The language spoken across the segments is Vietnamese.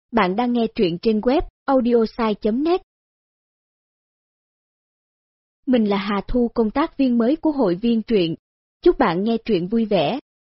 Bạn đang nghe truyện trên web audiosai.net. Mình là Hà Thu, công tác viên mới của hội viên truyện. Chúc bạn nghe truyện vui vẻ.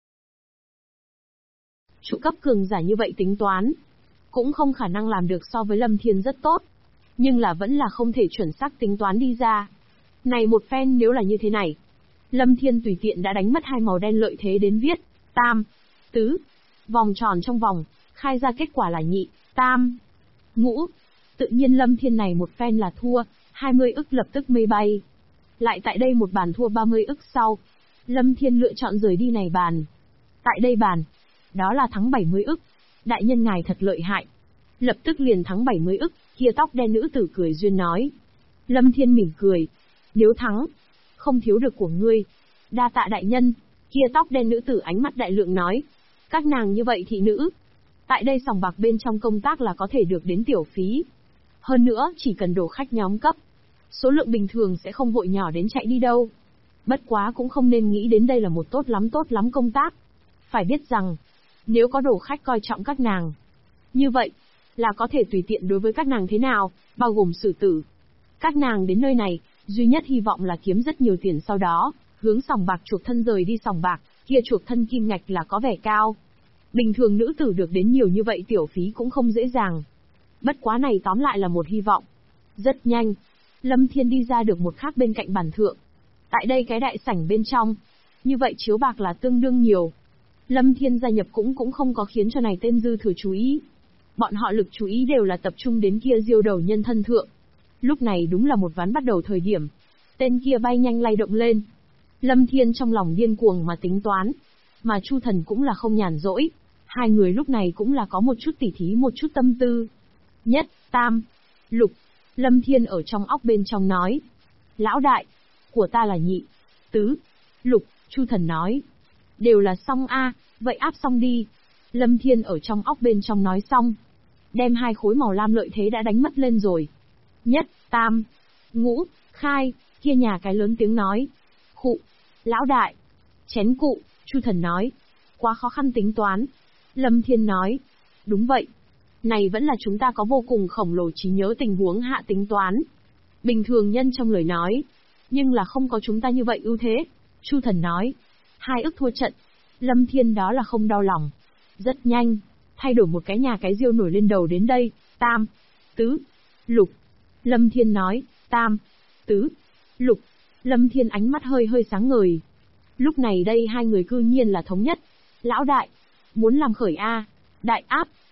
Trụ cấp cường giả như vậy tính toán, cũng không khả năng làm được so với Lâm Thiên rất tốt. Nhưng là vẫn là không thể chuẩn xác tính toán đi ra. Này một phen nếu là như thế này, Lâm Thiên tùy tiện đã đánh mất hai màu đen lợi thế đến viết, tam, tứ, vòng tròn trong vòng, khai ra kết quả là nhị, tam, ngũ. Tự nhiên Lâm Thiên này một phen là thua, 20 ức lập tức mây bay. Lại tại đây một bàn thua 30 ức sau, Lâm Thiên lựa chọn rời đi này bàn. Tại đây bàn, đó là thắng 70 ức, đại nhân ngài thật lợi hại. Lập tức liền thắng 70 ức, kia tóc đen nữ tử cười duyên nói. Lâm Thiên mỉm cười, nếu thắng, không thiếu được của ngươi. Đa tạ đại nhân, kia tóc đen nữ tử ánh mắt đại lượng nói. Các nàng như vậy thị nữ, tại đây sòng bạc bên trong công tác là có thể được đến tiểu phí. Hơn nữa, chỉ cần đồ khách nhóm cấp, số lượng bình thường sẽ không vội nhỏ đến chạy đi đâu. Bất quá cũng không nên nghĩ đến đây là một tốt lắm công tác. Phải biết rằng, nếu có đồ khách coi trọng các nàng, như vậy, là có thể tùy tiện đối với các nàng thế nào, bao gồm xử tử. Các nàng đến nơi này, duy nhất hy vọng là kiếm rất nhiều tiền sau đó, hướng sòng bạc chuộc thân rời đi sòng bạc, kia chuộc thân kim ngạch là có vẻ cao. Bình thường nữ tử được đến nhiều như vậy tiểu phí cũng không dễ dàng. Bất quá này tóm lại là một hy vọng. Rất nhanh, Lâm Thiên đi ra được một khác bên cạnh bàn thượng. Tại đây cái đại sảnh bên trong, như vậy chiếu bạc là tương đương nhiều. Lâm Thiên gia nhập cũng không có khiến cho này tên dư thừa chú ý. Bọn họ lực chú ý đều là tập trung đến kia diêu đầu nhân thân thượng. Lúc này đúng là một ván bắt đầu thời điểm. Tên kia bay nhanh lay động lên. Lâm Thiên trong lòng điên cuồng mà tính toán. Mà Chu Thần cũng là không nhàn rỗi. Hai người lúc này cũng là có một chút tỉ thí một chút tâm tư. Nhất, tam, lục. Lâm Thiên ở trong óc bên trong nói. Lão đại, của ta là nhị, tứ, lục. Chu Thần nói. Đều là xong a, vậy áp xong đi. Lâm Thiên ở trong óc bên trong nói xong. Đem hai khối màu lam lợi thế đã đánh mất lên rồi. Nhất, tam, ngũ, khai, kia nhà cái lớn tiếng nói. Khụ, lão đại, chén cụ. Chu Thần nói. Quá khó khăn tính toán. Lâm Thiên nói. Đúng vậy. Này vẫn là chúng ta có vô cùng khổng lồ trí nhớ tình huống hạ tính toán. Bình thường nhân trong lời nói. Nhưng là không có chúng ta như vậy ưu thế. Chu Thần nói. 2 ức thua trận. Lâm Thiên đó là không đau lòng. Rất nhanh. Thay đổi một cái nhà cái diêu nổi lên đầu đến đây. Tam, tứ, lục. Lâm Thiên nói. Tam, tứ, lục. Lâm Thiên ánh mắt hơi sáng ngời. Lúc này đây hai người cư nhiên là thống nhất. Lão đại, muốn làm khởi a. Đại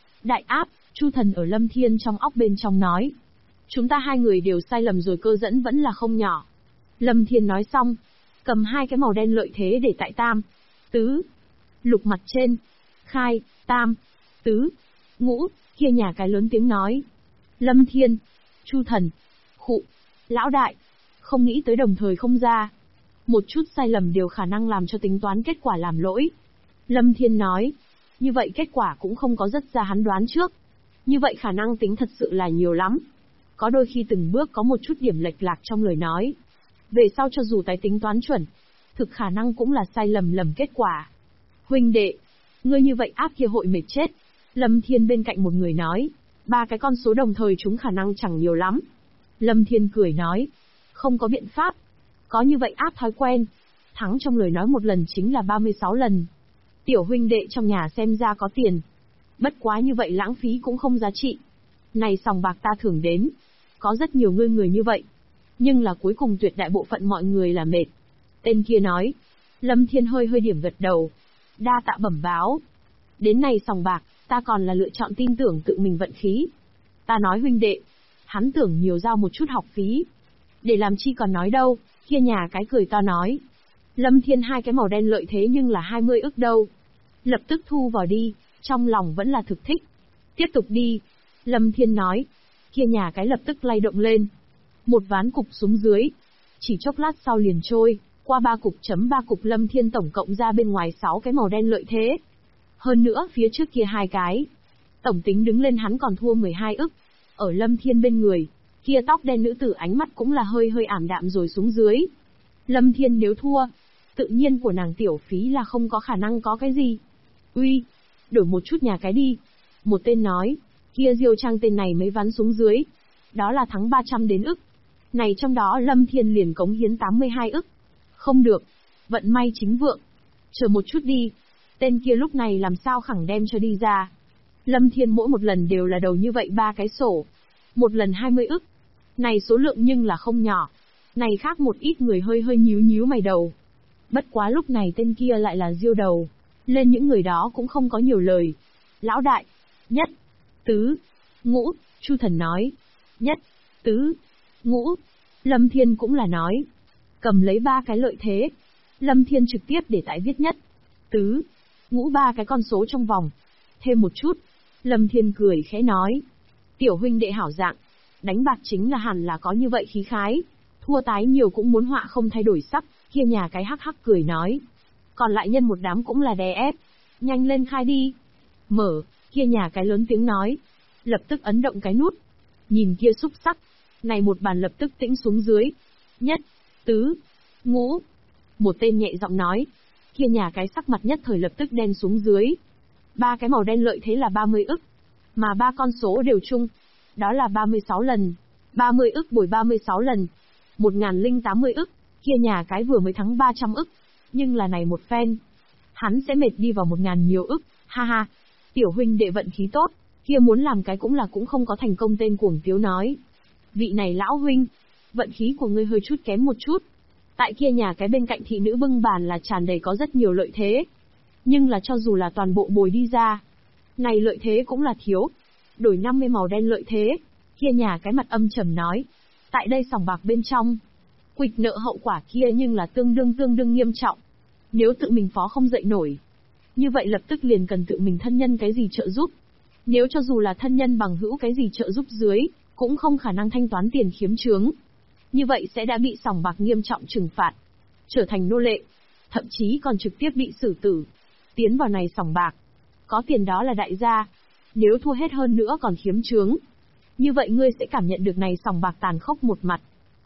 áp, Chu Thần ở Lâm Thiên trong óc bên trong nói. Chúng ta hai người đều sai lầm rồi, cơ dẫn vẫn là không nhỏ. Lâm Thiên nói xong, cầm hai cái màu đen lợi thế để tại tam, tứ, lục mặt trên. Khai, tam, tứ, ngũ, kia nhà cái lớn tiếng nói. Lâm Thiên, Chu Thần, khụ, lão đại, không nghĩ tới đồng thời không ra. Một chút sai lầm đều khả năng làm cho tính toán kết quả làm lỗi. Lâm Thiên nói. Như vậy kết quả cũng không có rất ra hắn đoán trước. Như vậy khả năng tính thật sự là nhiều lắm. Có đôi khi từng bước có một chút điểm lệch lạc trong lời nói. Về sau cho dù tái tính toán chuẩn, thực khả năng cũng là sai lầm kết quả. Huynh đệ, ngươi như vậy áp kia hội mệt chết. Lâm Thiên bên cạnh một người nói. 3 cái con số đồng thời chúng khả năng chẳng nhiều lắm. Lâm Thiên cười nói. Không có biện pháp. Có như vậy áp thói quen. Thắng trong lời nói một lần chính là 36 lần. Tiểu huynh đệ trong nhà xem ra có tiền. Bất quá như vậy lãng phí cũng không giá trị. Này sòng bạc ta thưởng đến. Có rất nhiều người như vậy. Nhưng là cuối cùng tuyệt đại bộ phận mọi người là mệt. Tên kia nói. Lâm Thiên hơi điểm gật đầu. Đa tạ bẩm báo. Đến này sòng bạc, ta còn là lựa chọn tin tưởng tự mình vận khí. Ta nói huynh đệ. Hắn tưởng nhiều giao một chút học phí. Để làm chi còn nói đâu, kia nhà cái cười to nói. Lâm Thiên hai cái màu đen lợi thế nhưng là 20 ức đâu. Lập tức thu vào đi, trong lòng vẫn là thực thích. Tiếp tục đi. Lâm Thiên nói. Kia nhà cái lập tức lay động lên. Một ván cục xuống dưới. Chỉ chốc lát sau liền trôi, qua 3 cục Lâm Thiên tổng cộng ra bên ngoài 6 cái màu đen lợi thế. Hơn nữa phía trước kia 2 cái. Tổng tính đứng lên hắn còn thua 12 ức. Ở Lâm Thiên bên người, kia tóc đen nữ tử ánh mắt cũng là hơi ảm đạm rồi xuống dưới. Lâm Thiên nếu thua, tự nhiên của nàng tiểu phí là không có khả năng có cái gì. Uy, đổi một chút nhà cái đi. Một tên nói. Kia Diêu Trang tên này mới ván xuống dưới. Đó là thắng 300 đến ức. Này trong đó Lâm Thiên liền cống hiến 82 ức. Không được. Vận may chính vượng. Chờ một chút đi. Tên kia lúc này làm sao khẳng đem cho đi ra. Lâm Thiên mỗi một lần đều là đầu như vậy 3 cái sổ. Một lần 20 ức. Này số lượng nhưng là không nhỏ. Này khác một ít người hơi hơi nhíu nhíu mày đầu. Bất quá lúc này tên kia lại là Diêu đầu. Lên những người đó cũng không có nhiều lời. Lão đại. Nhất. Tứ. Ngũ. Chu Thần nói. Nhất. Tứ. Ngũ. Lâm Thiên cũng là nói. Cầm lấy 3 cái lợi thế. Lâm Thiên trực tiếp để tại viết nhất. Tứ. Ngũ 3 cái con số trong vòng. Thêm một chút. Lâm Thiên cười khẽ nói. Tiểu huynh đệ hảo dạng. Đánh bạc chính là hẳn là có như vậy khí khái. Thua tái nhiều cũng muốn họa không thay đổi sắc. Kia nhà cái hắc hắc cười nói. Còn lại nhân một đám cũng là đè ép. Nhanh lên khai đi. Mở. Kia nhà cái lớn tiếng nói. Lập tức ấn động cái nút. Nhìn kia xúc sắc. Này một bàn lập tức tĩnh xuống dưới. Nhất. Tứ. Ngũ. Một tên nhẹ giọng nói. Kia nhà cái sắc mặt nhất thời lập tức đen xuống dưới. 3 cái màu đen lợi thế là 30 ức. Mà 3 con số đều chung. Đó là 36 lần. 30 ức bồi 36 lần. 1080 ức. Kia nhà cái vừa mới thắng 300 ức. Nhưng là này một phen. Hắn sẽ mệt đi vào 1000 nhiều ức. Ha ha. Tiểu huynh đệ vận khí tốt. Kia muốn làm cái cũng không có thành công tên cuồng tiếu nói. Vị này lão huynh. Vận khí của ngươi hơi chút kém một chút. Tại kia nhà cái bên cạnh thị nữ bưng bàn là tràn đầy có rất nhiều lợi thế. Nhưng là cho dù là toàn bộ bồi đi ra. Này lợi thế cũng là thiếu. Đổi 50 màu đen lợi thế. Kia nhà cái mặt âm trầm nói. Tại đây sòng bạc bên trong. Quỵt nợ hậu quả kia nhưng là tương đương nghiêm trọng. Nếu tự mình phó không dậy nổi. Như vậy lập tức liền cần tự mình thân nhân cái gì trợ giúp. Nếu cho dù là thân nhân bằng hữu cái gì trợ giúp dưới, cũng không khả năng thanh toán tiền khiếm chướng. Như vậy sẽ đã bị sòng bạc nghiêm trọng trừng phạt. Trở thành nô lệ. Thậm chí còn trực tiếp bị xử tử. Tiến vào này sòng bạc. Có tiền đó là đại gia. Nếu thua hết hơn nữa còn khiếm chướng. Như vậy ngươi sẽ cảm nhận được này sòng bạc tàn khốc một mặt.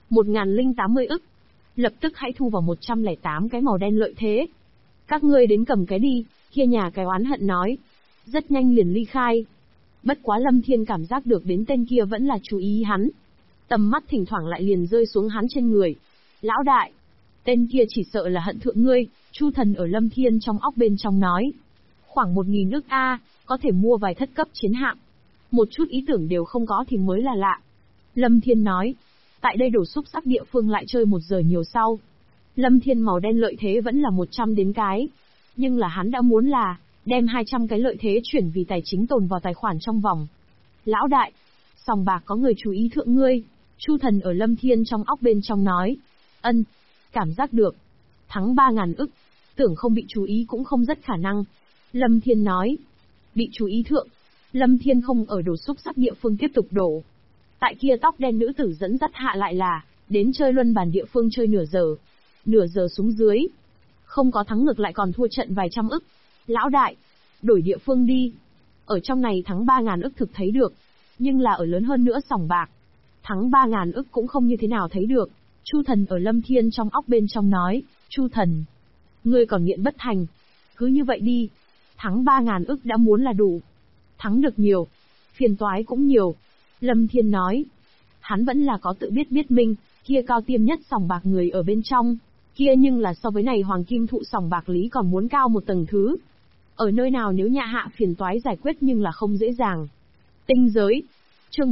1080 ức. Lập tức hãy thu vào 108 cái màu đen lợi thế. Các ngươi đến cầm cái đi, kia nhà cái oán hận nói. Rất nhanh liền ly khai. Bất quá Lâm Thiên cảm giác được đến tên kia vẫn là chú ý hắn. Tầm mắt thỉnh thoảng lại liền rơi xuống hắn trên người. Lão đại. Tên kia chỉ sợ là hận thượng ngươi, Chu Thần ở Lâm Thiên trong óc bên trong nói. Khoảng 1000 ức A, có thể mua vài thất cấp chiến hạm. Một chút ý tưởng đều không có thì mới là lạ. Lâm Thiên nói. Tại đây đổ xúc sắc địa phương lại chơi 1 giờ nhiều sau. Lâm Thiên màu đen lợi thế vẫn là 100 đến cái. Nhưng là hắn đã muốn là, đem 200 cái lợi thế chuyển vì tài chính tồn vào tài khoản trong vòng. Lão đại, sòng bạc có người chú ý thượng ngươi. Chu Thần ở Lâm Thiên trong óc bên trong nói. Ân, cảm giác được. Thắng 3000 ức, tưởng không bị chú ý cũng không rất khả năng. Lâm Thiên nói. Bị chú ý thượng. Lâm Thiên không ở đổ xúc sắc địa phương tiếp tục đổ. Tại kia tóc đen nữ tử dẫn dắt hạ lại là, đến chơi luân bàn địa phương chơi nửa giờ. Nửa giờ xuống dưới. Không có thắng ngược lại còn thua trận vài trăm ức. Lão đại, đổi địa phương đi. Ở trong này thắng 3000 ức thực thấy được. Nhưng là ở lớn hơn nữa sòng bạc. Thắng 3000 ức cũng không như thế nào thấy được. Chu Thần ở Lâm Thiên trong óc bên trong nói. Chu Thần, ngươi còn nghiện bất thành. Cứ như vậy đi. Thắng 3000 ức đã muốn là đủ. Thắng được nhiều. Phiền toái cũng nhiều. Lâm Thiên nói. Hắn vẫn là có tự biết minh, kia cao tiêm nhất sòng bạc người ở bên trong. Kia nhưng là so với này hoàng kim thụ sòng bạc lý còn muốn cao một tầng thứ. Ở nơi nào nếu nhà hạ phiền toái giải quyết nhưng là không dễ dàng. Tinh giới. Chương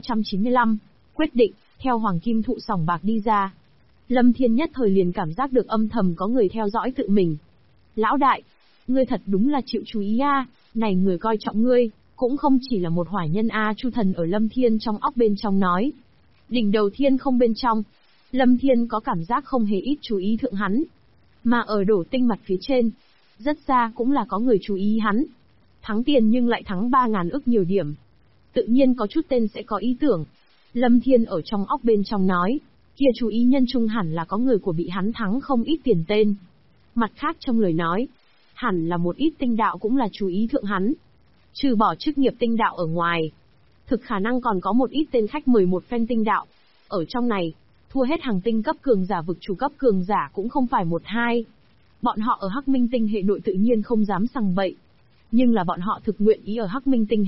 1395. Quyết định, theo hoàng kim thụ sòng bạc đi ra. Lâm Thiên nhất thời liền cảm giác được âm thầm có người theo dõi tự mình. Lão đại, ngươi thật đúng là chịu chú ý a, này người coi trọng ngươi, cũng không chỉ là một hỏa nhân a. Chu Thần ở Lâm Thiên trong óc bên trong nói. Đỉnh đầu thiên không bên trong. Lâm Thiên có cảm giác không hề ít chú ý thượng hắn. Mà ở đổ tinh mặt phía trên, rất xa cũng là có người chú ý hắn. Thắng tiền nhưng lại thắng 3000 ức nhiều điểm. Tự nhiên có chút tên sẽ có ý tưởng. Lâm Thiên ở trong óc bên trong nói, kia chú ý nhân trung hẳn là có người của bị hắn thắng không ít tiền tên. Mặt khác trong lời nói, hẳn là một ít tinh đạo cũng là chú ý thượng hắn. Trừ bỏ chức nghiệp tinh đạo ở ngoài, thực khả năng còn có một ít tên khách mời một phen tinh đạo. Ở trong này, thua hết hàng tinh cấp cường giả vực chủ cấp cường giả cũng không phải 1-2. Bọn họ ở Hắc Minh tinh hệ nội tự nhiên không dám sằng bậy. Nhưng là bọn họ thực nguyện ý ở Hắc Minh tinh hệ,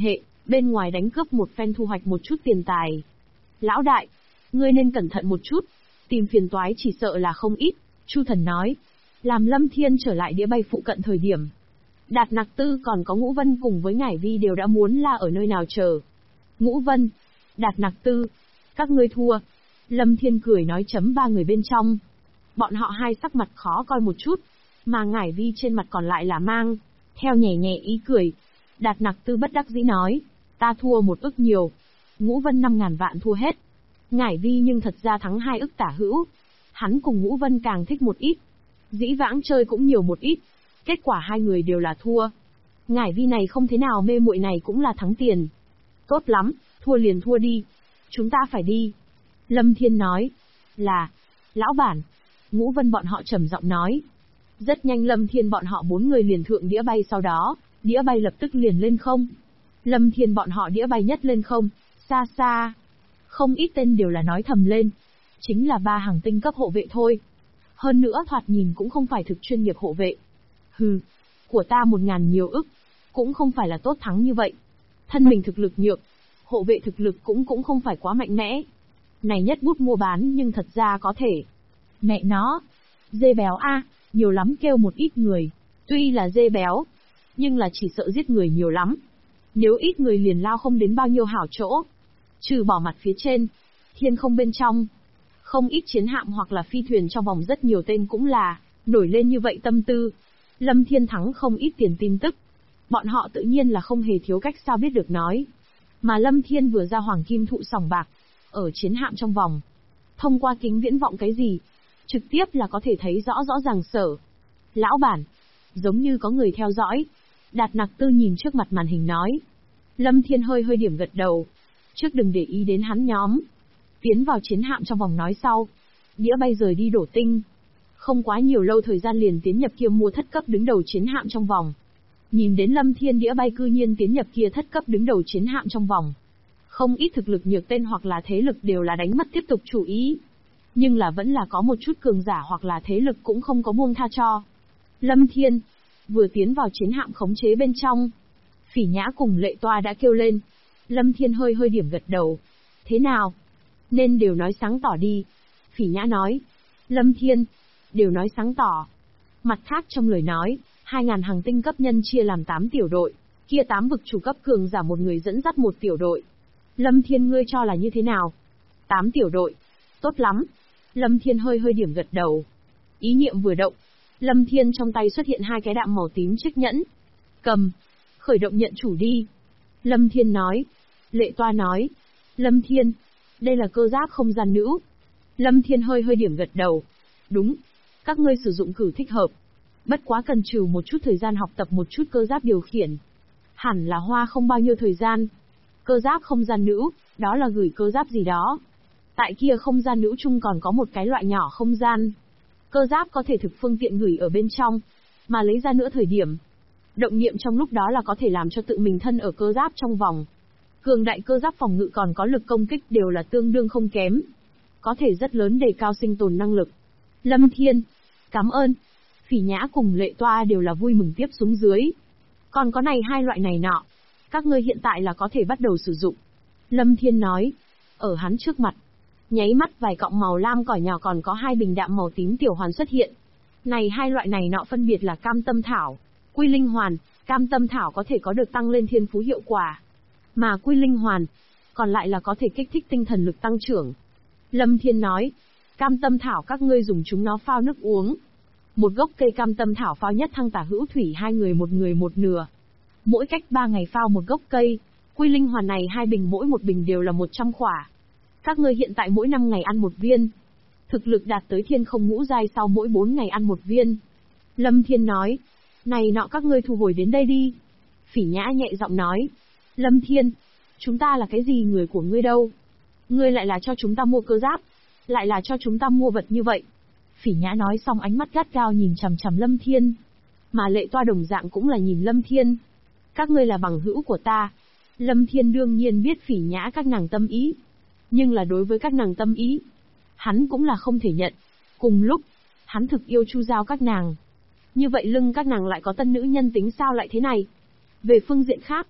bên ngoài đánh cướp một phen thu hoạch một chút tiền tài. Lão đại, ngươi nên cẩn thận một chút, tìm phiền toái chỉ sợ là không ít, Chu Thần nói. Làm Lâm Thiên trở lại đĩa bay phụ cận thời điểm, Đạt Nặc Tư còn có Ngũ Vân cùng với Ngải Vi đều đã muốn la ở nơi nào chờ. Ngũ Vân, Đạt Nặc Tư, các ngươi thua. Lâm Thiên cười nói chấm ba người bên trong. Bọn họ hai sắc mặt khó coi một chút, mà Ngải Vi trên mặt còn lại là mang theo nhẹ nhẹ ý cười. Đạt Nặc Tư bất đắc dĩ nói, ta thua 1 ức nhiều. Ngũ Vân 5.000 vạn thua hết. Ngải Vi nhưng thật ra thắng 2 ức tả hữu. Hắn cùng Ngũ Vân càng thích một ít. Dĩ vãng chơi cũng nhiều một ít. Kết quả hai người đều là thua. Ngải Vi này không thế nào mê muội này cũng là thắng tiền. Tốt lắm, thua liền thua đi. Chúng ta phải đi. Lâm Thiên nói. Là, lão bản. Ngũ Vân bọn họ trầm giọng nói. Rất nhanh Lâm Thiên bọn họ 4 người liền thượng đĩa bay, sau đó, đĩa bay lập tức liền lên không. Lâm Thiên bọn họ đĩa bay nhất lên không, xa xa. Không ít tên đều là nói thầm lên. Chính là 3 hàng tinh cấp hộ vệ thôi. Hơn nữa thoạt nhìn cũng không phải thực chuyên nghiệp hộ vệ. Hừ, của ta 1.000 nhiều ức, cũng không phải là tốt thắng như vậy. Thân mình thực lực nhược, hộ vệ thực lực cũng không phải quá mạnh mẽ. Này nhất bút mua bán nhưng thật ra có thể. Mẹ nó, dê béo a, nhiều lắm kêu một ít người. Tuy là dê béo, nhưng là chỉ sợ giết người nhiều lắm. Nếu ít người liền lao không đến bao nhiêu hảo chỗ. Trừ bỏ mặt phía trên, thiên không bên trong. Không ít chiến hạm hoặc là phi thuyền trong vòng rất nhiều tên cũng là nổi lên như vậy tâm tư. Lâm Thiên thắng không ít tiền tin tức. Bọn họ tự nhiên là không hề thiếu cách sao biết được nói. Mà Lâm Thiên vừa ra hoàng kim thụ sòng bạc, ở chiến hạm trong vòng. Thông qua kính viễn vọng cái gì, trực tiếp là có thể thấy rõ rõ ràng sở. Lão bản, giống như có người theo dõi. Đạt Nặc Tư nhìn trước mặt màn hình nói. Lâm Thiên hơi hơi điểm gật đầu. Trước đừng để ý đến hắn nhóm. Tiến vào chiến hạm trong vòng nói sau. Đĩa bay rời đi đổ tinh. Không quá nhiều lâu thời gian liền tiến nhập kia mua thất cấp đứng đầu chiến hạm trong vòng. Nhìn đến Lâm Thiên đĩa bay cư nhiên tiến nhập kia thất cấp đứng đầu chiến hạm trong vòng. Không ít thực lực nhược tên hoặc là thế lực đều là đánh mất tiếp tục chú ý. Nhưng là vẫn là có một chút cường giả hoặc là thế lực cũng không có buông tha cho. Lâm Thiên vừa tiến vào chiến hạm khống chế bên trong. Phỉ Nhã cùng Lệ Toa đã kêu lên. Lâm Thiên hơi hơi điểm gật đầu. Thế nào? Nên đều nói sáng tỏ đi. Phỉ Nhã nói. Lâm Thiên, đều nói sáng tỏ. Mặt khác trong lời nói, 2.000 hàng tinh cấp nhân chia làm 8 tiểu đội, kia 8 vực chủ cấp cường giả một người dẫn dắt một tiểu đội. Lâm Thiên ngươi cho là như thế nào? 8 tiểu đội. Tốt lắm. Lâm Thiên hơi hơi điểm gật đầu. Ý niệm vừa động, Lâm Thiên trong tay xuất hiện 2 cái đạm màu tím chiếc nhẫn. Cầm. Khởi động nhận chủ đi. Lâm Thiên nói. Lệ Toa nói. Lâm Thiên, đây là cơ giáp không gian nữ. Lâm Thiên hơi hơi điểm gật đầu. Đúng. Các ngươi sử dụng cử thích hợp. Bất quá cần trừ một chút thời gian học tập một chút cơ giáp điều khiển. Hẳn là hoa không bao nhiêu thời gian. Cơ giáp không gian nữ, đó là gửi cơ giáp gì đó. Tại kia không gian nữ chung còn có một cái loại nhỏ không gian. Cơ giáp có thể thực phương tiện gửi ở bên trong, mà lấy ra nữa thời điểm. Động niệm trong lúc đó là có thể làm cho tự mình thân ở cơ giáp trong vòng. Cường đại cơ giáp phòng ngự còn có lực công kích đều là tương đương không kém. Có thể rất lớn đề cao sinh tồn năng lực. Lâm Thiên, cảm ơn. Phỉ Nhã cùng Lệ Toa đều là vui mừng tiếp xuống dưới. Còn có này 2 loại này nọ. Các ngươi hiện tại là có thể bắt đầu sử dụng. Lâm Thiên nói. Ở hắn trước mặt. Nháy mắt vài cọng màu lam cỏ nhỏ còn có 2 bình đạm màu tím tiểu hoàn xuất hiện. Này 2 loại này nọ phân biệt là cam tâm thảo, quy linh hoàn. Cam tâm thảo có thể có được tăng lên thiên phú hiệu quả. Mà quy linh hoàn, còn lại là có thể kích thích tinh thần lực tăng trưởng. Lâm Thiên nói. Cam tâm thảo các ngươi dùng chúng nó phao nước uống. Một gốc cây cam tâm thảo phao nhất thăng tả hữu thủy 2 người một nửa. Mỗi cách 3 ngày phao một gốc cây. Quy linh hoàn này 2 bình mỗi một bình đều là 100 khỏa. Các ngươi hiện tại mỗi 5 ngày ăn 1 viên. Thực lực đạt tới thiên không ngũ giai sau mỗi 4 ngày ăn 1 viên. Lâm Thiên nói. Này nọ các ngươi thu hồi đến đây đi. Phỉ Nhã nhẹ giọng nói. Lâm Thiên, chúng ta là cái gì người của ngươi đâu? Ngươi lại là cho chúng ta mua cơ giáp, lại là cho chúng ta mua vật như vậy. Phỉ Nhã nói xong ánh mắt gắt gao nhìn chằm chằm Lâm Thiên. Mà Lệ Toa đồng dạng cũng là nhìn Lâm Thiên. Các ngươi là bằng hữu của ta. Lâm Thiên đương nhiên biết Phỉ Nhã các nàng tâm ý. Nhưng là đối với các nàng tâm ý, hắn cũng là không thể nhận. Cùng lúc, hắn thực yêu Chu Giao các nàng. Như vậy lưng các nàng lại có tân nữ nhân tính sao lại thế này? Về phương diện khác,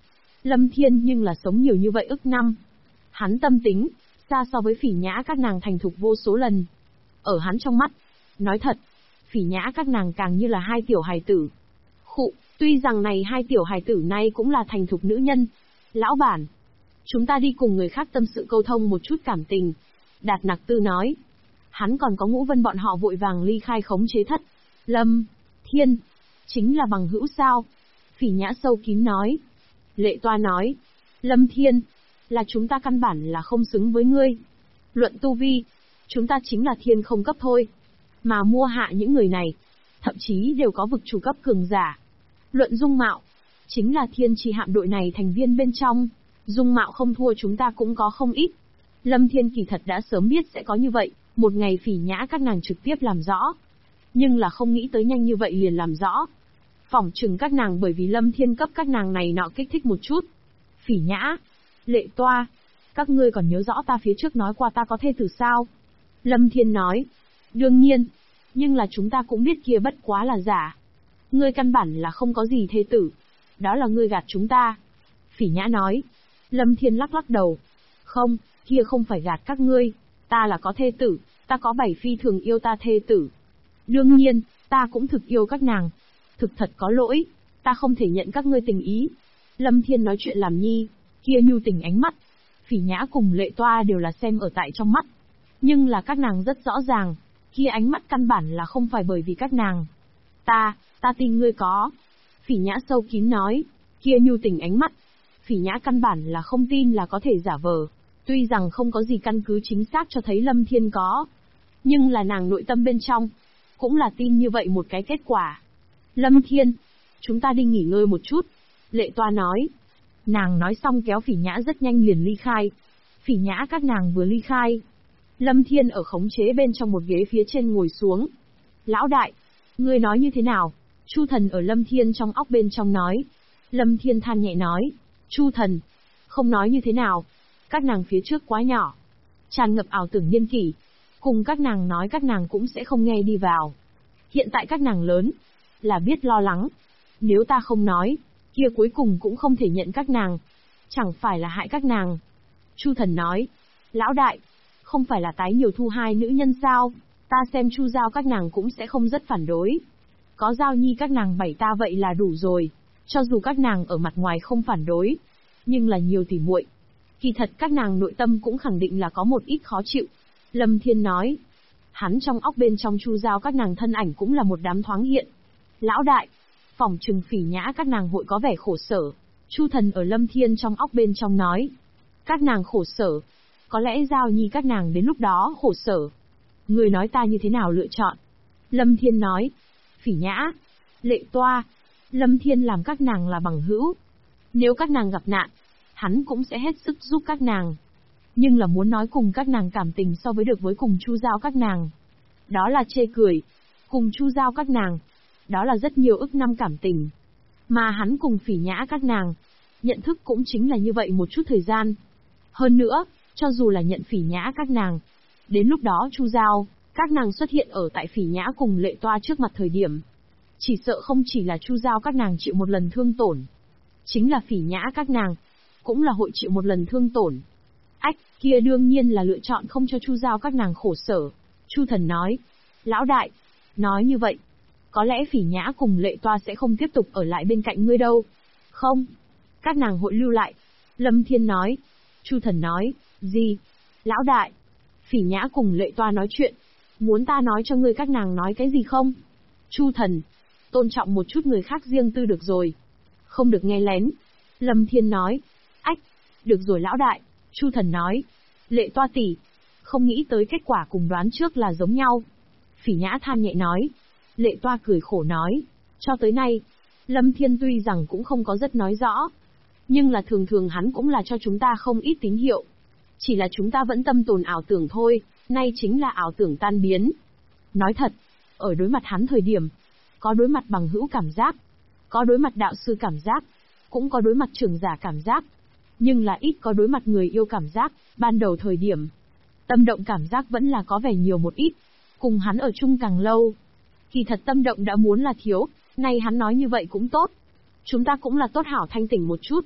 Lâm Thiên nhưng là sống nhiều như vậy ức năm. Hắn tâm tính, xa so với Phỉ Nhã các nàng thành thục vô số lần. Ở hắn trong mắt, nói thật, Phỉ Nhã các nàng càng như là hai tiểu hài tử. Khụ, tuy rằng này hai tiểu hài tử này cũng là thành thục nữ nhân. Lão bản, chúng ta đi cùng người khác tâm sự câu thông một chút cảm tình. Đạt Nặc Tư nói. Hắn còn có Ngũ Vân bọn họ vội vàng ly khai khống chế thất. Lâm Thiên, chính là bằng hữu sao? Phỉ Nhã sâu kín nói. Lệ Toa nói. Lâm Thiên, là chúng ta căn bản là không xứng với ngươi. Luận tu vi, chúng ta chính là thiên không cấp thôi. Mà mua hạ những người này, thậm chí đều có vực chủ cấp cường giả. Luận dung mạo, chính là thiên trì hạm đội này thành viên bên trong. Dung mạo không thua chúng ta cũng có không ít. Lâm Thiên kỳ thật đã sớm biết sẽ có như vậy, một ngày Phỉ Nhã các nàng trực tiếp làm rõ. Nhưng là không nghĩ tới nhanh như vậy liền làm rõ. Phỏng chừng các nàng bởi vì Lâm Thiên cấp các nàng này nọ kích thích một chút. Phỉ Nhã, Lệ Toa, các ngươi còn nhớ rõ ta phía trước nói qua ta có thê tử sao? Lâm Thiên nói, đương nhiên, nhưng là chúng ta cũng biết kia bất quá là giả. Ngươi căn bản là không có gì thê tử, đó là ngươi gạt chúng ta. Phỉ Nhã nói. Lâm Thiên lắc lắc đầu, không, kia không phải gạt các ngươi, ta là có thê tử, ta có 7 phi thường yêu ta thê tử. Đương nhiên, ta cũng thực yêu các nàng. Thực thật có lỗi, ta không thể nhận các ngươi tình ý. Lâm Thiên nói chuyện làm nhi, kia nhu tình ánh mắt. Phỉ Nhã cùng Lệ Toa đều là xem ở tại trong mắt. Nhưng là các nàng rất rõ ràng, kia ánh mắt căn bản là không phải bởi vì các nàng. Ta tin ngươi có. Phỉ Nhã sâu kín nói, kia nhu tình ánh mắt. Phỉ Nhã căn bản là không tin là có thể giả vờ. Tuy rằng không có gì căn cứ chính xác cho thấy Lâm Thiên có. Nhưng là nàng nội tâm bên trong, cũng là tin như vậy một cái kết quả. Lâm Thiên, chúng ta đi nghỉ ngơi một chút. Lệ Toa nói. Nàng nói xong kéo Phỉ Nhã rất nhanh liền ly khai. Phỉ Nhã các nàng vừa ly khai. Lâm Thiên ở khống chế bên trong một ghế phía trên ngồi xuống. Lão đại, ngươi nói như thế nào? Chu Thần ở Lâm Thiên trong óc bên trong nói. Lâm Thiên than nhẹ nói. Chu Thần, không nói như thế nào. Các nàng phía trước quá nhỏ. Tràn ngập ảo tưởng niên kỷ. Cùng các nàng nói các nàng cũng sẽ không nghe đi vào. Hiện tại các nàng lớn, là biết lo lắng. Nếu ta không nói, kia cuối cùng cũng không thể nhận các nàng. Chẳng phải là hại các nàng. Chu Thần nói. Lão đại, không phải là tái nhiều thu hai nữ nhân sao? Ta xem Chu Giao các nàng cũng sẽ không rất phản đối. Có Giao Nhi các nàng 7 ta vậy là đủ rồi. Cho dù các nàng ở mặt ngoài không phản đối, nhưng là nhiều tỉ muội, kỳ thật các nàng nội tâm cũng khẳng định là có một ít khó chịu. Lâm Thiên nói. Hắn trong óc bên trong Chu Giao các nàng thân ảnh cũng là một đám thoáng hiện. Lão đại, phỏng chừng Phỉ Nhã các nàng hội có vẻ khổ sở. Chu Thần ở Lâm Thiên trong óc bên trong nói. Các nàng khổ sở. Có lẽ Giao Nhi các nàng đến lúc đó khổ sở. Người nói ta như thế nào lựa chọn? Lâm Thiên nói. Phỉ Nhã, Lệ Toa, Lâm Thiên làm các nàng là bằng hữu. Nếu các nàng gặp nạn, hắn cũng sẽ hết sức giúp các nàng. Nhưng là muốn nói cùng các nàng cảm tình so với được với cùng Chu Giao các nàng, đó là chê cười. Cùng Chu Giao các nàng, đó là rất nhiều ức năm cảm tình. Mà hắn cùng Phỉ Nhã các nàng, nhận thức cũng chính là như vậy một chút thời gian. Hơn nữa, cho dù là nhận Phỉ Nhã các nàng, đến lúc đó Chu Giao, các nàng xuất hiện ở tại Phỉ Nhã cùng Lệ Toa trước mặt thời điểm, chỉ sợ không chỉ là Chu Giao các nàng chịu một lần thương tổn, chính là Phỉ Nhã các nàng, cũng là hội chịu một lần thương tổn. Ách, kia đương nhiên là lựa chọn không cho Chu Giao các nàng khổ sở. Chu Thần nói. Lão đại, nói như vậy, có lẽ Phỉ Nhã cùng Lệ Toa sẽ không tiếp tục ở lại bên cạnh ngươi đâu. Không, các nàng hội lưu lại. Lâm Thiên nói. Chu Thần nói. Gì? Lão đại, Phỉ Nhã cùng Lệ Toa nói chuyện, muốn ta nói cho ngươi các nàng nói cái gì không? Chu Thần, tôn trọng một chút người khác riêng tư được rồi. Không được nghe lén. Lâm Thiên nói. Ách, được rồi lão đại. Chu Thần nói. Lệ Toa tỷ, không nghĩ tới kết quả cùng đoán trước là giống nhau. Phỉ Nhã than nhẹ nói. Lệ Toa cười khổ nói. Cho tới nay, Lâm Thiên tuy rằng cũng không có rất nói rõ, nhưng là thường thường hắn cũng là cho chúng ta không ít tín hiệu. Chỉ là chúng ta vẫn tâm tồn ảo tưởng thôi, nay chính là ảo tưởng tan biến. Nói thật, ở đối mặt hắn thời điểm, có đối mặt bằng hữu cảm giác, có đối mặt đạo sư cảm giác, cũng có đối mặt trưởng giả cảm giác, nhưng là ít có đối mặt người yêu cảm giác. Ban đầu thời điểm, tâm động cảm giác vẫn là có vẻ nhiều một ít. Cùng hắn ở chung càng lâu, kỳ thật tâm động đã muốn là thiếu. Nay hắn nói như vậy cũng tốt, chúng ta cũng là tốt hảo thanh tỉnh một chút.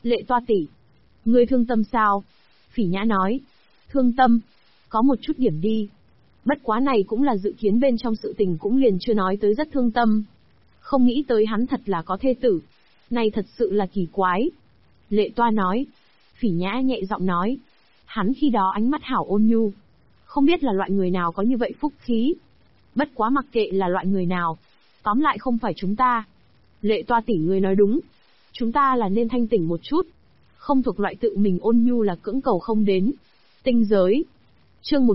Lệ Toa tỷ, ngươi thương tâm sao? Phỉ Nhã nói, thương tâm, có một chút điểm đi. Bất quá này cũng là dự kiến bên trong sự tình, cũng liền chưa nói tới rất thương tâm. Không nghĩ tới hắn thật là có thê tử. Này thật sự là kỳ quái. Lệ Toa nói. Phỉ Nhã nhẹ giọng nói. Hắn khi đó ánh mắt hảo ôn nhu. Không biết là loại người nào có như vậy phúc khí. Bất quá mặc kệ là loại người nào. Tóm lại không phải chúng ta. Lệ Toa tỷ ngươi nói đúng. Chúng ta là nên thanh tỉnh một chút. Không thuộc loại tự mình ôn nhu là cưỡng cầu không đến. Tinh giới. Chương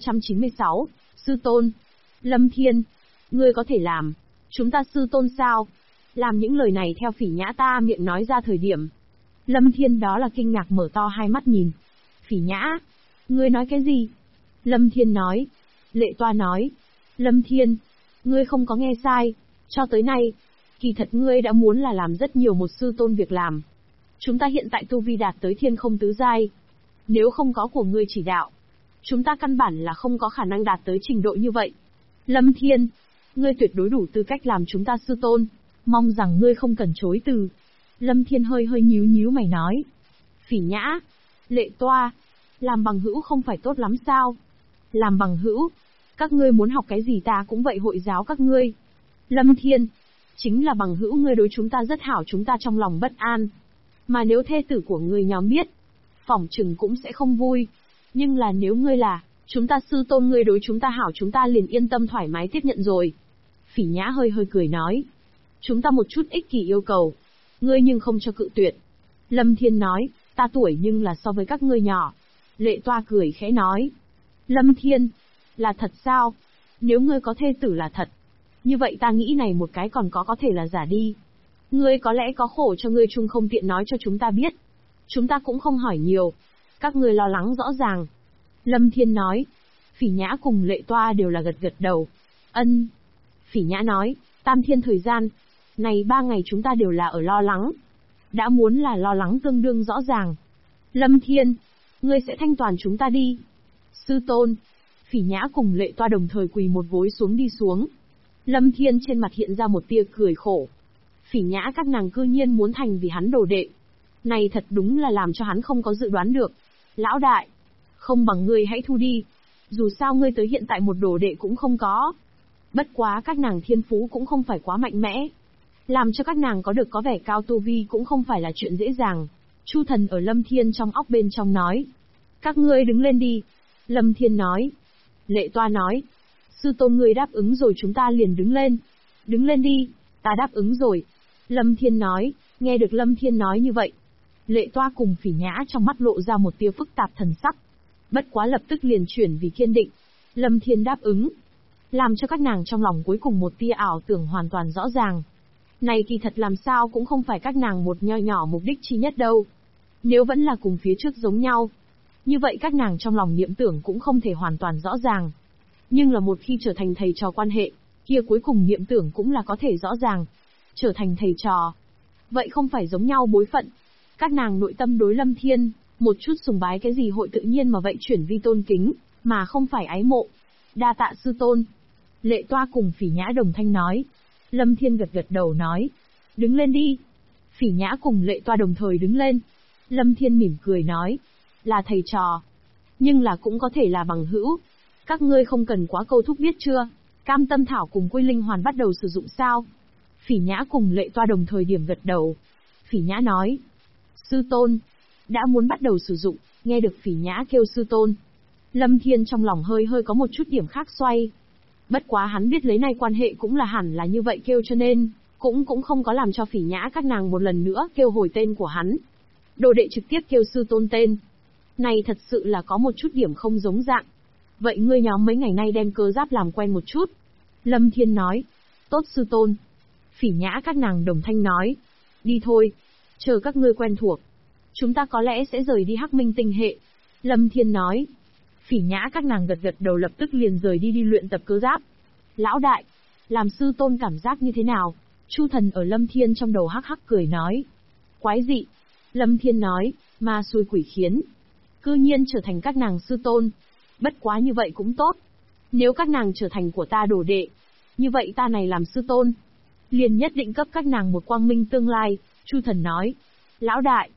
1396, Sư Tôn. Lâm Thiên. Ngươi có thể làm. Chúng ta sư tôn sao? Làm những lời này theo Phỉ Nhã ta miệng nói ra thời điểm. Lâm Thiên đó là kinh ngạc mở to hai mắt nhìn. Phỉ Nhã. Ngươi nói cái gì? Lâm Thiên nói. Lệ Toa nói. Lâm Thiên. Ngươi không có nghe sai. Cho tới nay. Kỳ thật ngươi đã muốn là làm rất nhiều một sư tôn việc làm. Chúng ta hiện tại tu vi đạt tới thiên không tứ giai. Nếu không có của ngươi chỉ đạo. Chúng ta căn bản là không có khả năng đạt tới trình độ như vậy. Lâm Thiên. Ngươi tuyệt đối đủ tư cách làm chúng ta sư tôn. Mong rằng ngươi không cần chối từ. Lâm Thiên hơi nhíu nhíu mày nói. Phỉ Nhã. Lệ Toa. Làm bằng hữu không phải tốt lắm sao? Làm bằng hữu. Các ngươi muốn học cái gì ta cũng vậy hội giáo các ngươi. Lâm Thiên. Chính là bằng hữu ngươi đối chúng ta rất hảo, chúng ta trong lòng bất an. Mà nếu thê tử của ngươi nhóm biết, phỏng chừng cũng sẽ không vui. Nhưng là nếu ngươi là, chúng ta sư tôn ngươi đối chúng ta hảo, chúng ta liền yên tâm thoải mái tiếp nhận rồi. Phỉ Nhã hơi cười nói. Chúng ta một chút ích kỷ yêu cầu. Ngươi nhưng không cho cự tuyệt. Lâm Thiên nói, ta tuổi nhưng là so với các ngươi nhỏ. Lệ Toa cười khẽ nói. Lâm Thiên, là thật sao? Nếu ngươi có thê tử là thật. Như vậy ta nghĩ này một cái còn có thể là giả đi. Ngươi có lẽ có khổ cho ngươi chung không tiện nói cho chúng ta biết. Chúng ta cũng không hỏi nhiều. Các ngươi lo lắng rõ ràng. Lâm Thiên nói. Phỉ Nhã cùng Lệ Toa đều là gật đầu. Ân. Phỉ Nhã nói, tam thiên thời gian. Này 3 ngày chúng ta đều là ở lo lắng. Đã muốn là lo lắng tương đương rõ ràng. Lâm Thiên. Ngươi sẽ thanh toàn chúng ta đi. Sư tôn. Phỉ Nhã cùng Lệ Toa đồng thời quỳ một gối xuống đi xuống. Lâm Thiên trên mặt hiện ra một tia cười khổ. Phỉ Nhã các nàng cư nhiên muốn thành vì hắn đồ đệ. Này thật đúng là làm cho hắn không có dự đoán được. Lão đại. Không bằng ngươi hãy thu đi. Dù sao ngươi tới hiện tại một đồ đệ cũng không có. Bất quá các nàng thiên phú cũng không phải quá mạnh mẽ. Làm cho các nàng có vẻ cao tu vi cũng không phải là chuyện dễ dàng. Chu Thần ở Lâm Thiên trong óc bên trong nói. Các ngươi đứng lên đi. Lâm Thiên nói. Lệ Toa nói. Sư tôn ngươi đáp ứng rồi chúng ta liền đứng lên. Đứng lên đi, ta đáp ứng rồi. Lâm Thiên nói, nghe được Lâm Thiên nói như vậy. Lệ Toa cùng Phỉ Nhã trong mắt lộ ra một tia phức tạp thần sắc. Bất quá lập tức liền chuyển vì kiên định. Lâm Thiên đáp ứng. Làm cho các nàng trong lòng cuối cùng một tia ảo tưởng hoàn toàn rõ ràng. Này kỳ thật làm sao cũng không phải các nàng một nho nhỏ mục đích chi nhất đâu. Nếu vẫn là cùng phía trước giống nhau. Như vậy các nàng trong lòng niệm tưởng cũng không thể hoàn toàn rõ ràng. Nhưng là một khi trở thành thầy trò quan hệ, kia cuối cùng niệm tưởng cũng là có thể rõ ràng. Trở thành thầy trò. Vậy không phải giống nhau bối phận. Các nàng nội tâm đối Lâm Thiên, một chút sùng bái cái gì hội tự nhiên mà vậy chuyển vi tôn kính, mà không phải ái mộ. Đa tạ sư tôn. Lệ Toa cùng Phỉ Nhã đồng thanh nói. Lâm Thiên gật đầu nói. Đứng lên đi. Phỉ Nhã cùng Lệ Toa đồng thời đứng lên. Lâm Thiên mỉm cười nói. Là thầy trò. Nhưng là cũng có thể là bằng hữu. Các ngươi không cần quá câu thúc biết chưa? Cam tâm thảo cùng quy linh hoàn bắt đầu sử dụng sao? Phỉ Nhã cùng Lệ Toa đồng thời điểm gật đầu. Phỉ Nhã nói. Sư tôn. Đã muốn bắt đầu sử dụng, nghe được Phỉ Nhã kêu sư tôn. Lâm Thiên trong lòng hơi có một chút điểm khác xoay. Bất quá hắn biết lấy này quan hệ cũng là hẳn là như vậy kêu cho nên, cũng không có làm cho Phỉ Nhã các nàng một lần nữa kêu hồi tên của hắn. Đồ đệ trực tiếp kêu sư tôn tên. Này thật sự là có một chút điểm không giống dạng. Vậy ngươi nhóm mấy ngày nay đem cơ giáp làm quen một chút. Lâm Thiên nói. Tốt sư tôn. Phỉ Nhã các nàng đồng thanh nói. Đi thôi. Chờ các ngươi quen thuộc. Chúng ta có lẽ sẽ rời đi Hắc Minh tinh hệ. Lâm Thiên nói. Phỉ Nhã các nàng gật đầu lập tức liền rời đi luyện tập cơ giáp. Lão đại. Làm sư tôn cảm giác như thế nào? Chu Thần ở Lâm Thiên trong đầu hắc cười nói. Quái dị. Lâm Thiên nói. Ma xui quỷ khiến. Cư nhiên trở thành các nàng sư tôn. Bất quá như vậy cũng tốt. Nếu các nàng trở thành của ta đồ đệ, như vậy ta này làm sư tôn, liền nhất định cấp các nàng một quang minh tương lai. Chu Thần nói. Lão đại.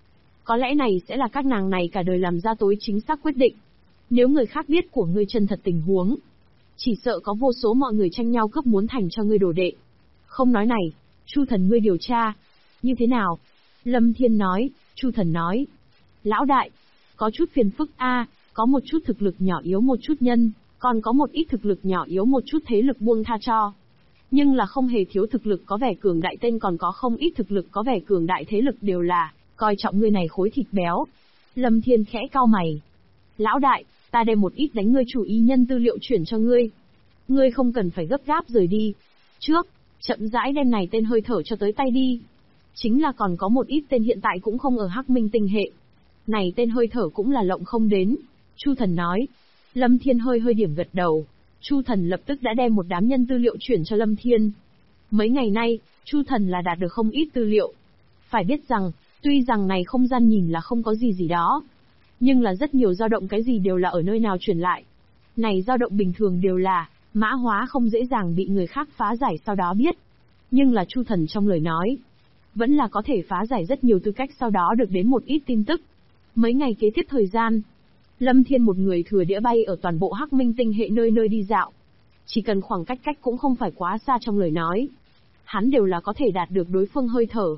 Có lẽ này sẽ là các nàng này cả đời làm ra tối chính xác quyết định. Nếu người khác biết của ngươi chân thật tình huống, chỉ sợ có vô số mọi người tranh nhau cướp muốn thành cho ngươi đồ đệ. Không nói này, Chu Thần ngươi điều tra. Như thế nào? Lâm Thiên nói, Chu Thần nói. Lão đại, có chút phiền phức có một chút thực lực nhỏ yếu một chút nhân, còn có một ít thực lực nhỏ yếu một chút thế lực buông tha cho. Nhưng là không hề thiếu thực lực có vẻ cường đại tên còn có không ít thực lực có vẻ cường đại thế lực đều là, coi trọng ngươi này khối thịt béo. Lâm Thiên khẽ cau mày. Lão đại, ta đem một ít đánh ngươi chủ ý nhân tư liệu chuyển cho ngươi. Ngươi không cần phải gấp gáp rời đi. Trước, chậm rãi đem này tên hơi thở cho tới tay đi. Chính là còn có một ít tên hiện tại cũng không ở Hắc Minh tinh hệ. Này tên hơi thở cũng là lộng không đến. Chu Thần nói. Lâm Thiên hơi điểm gật đầu. Chu Thần lập tức đã đem một đám nhân tư liệu chuyển cho Lâm Thiên. Mấy ngày nay, Chu Thần là đạt được không ít tư liệu. Phải biết rằng, tuy rằng này không gian nhìn là không có gì đó, nhưng là rất nhiều dao động cái gì đều là ở nơi nào truyền lại. Này dao động bình thường đều là, mã hóa không dễ dàng bị người khác phá giải sau đó biết. Nhưng là Chu Thần trong lời nói, vẫn là có thể phá giải rất nhiều tư cách sau đó được đến một ít tin tức. Mấy ngày kế tiếp thời gian, Lâm Thiên một người thừa đĩa bay ở toàn bộ Hắc Minh tinh hệ nơi nơi đi dạo. Chỉ cần khoảng cách cũng không phải quá xa trong lời nói. Hắn đều là có thể đạt được đối phương hơi thở.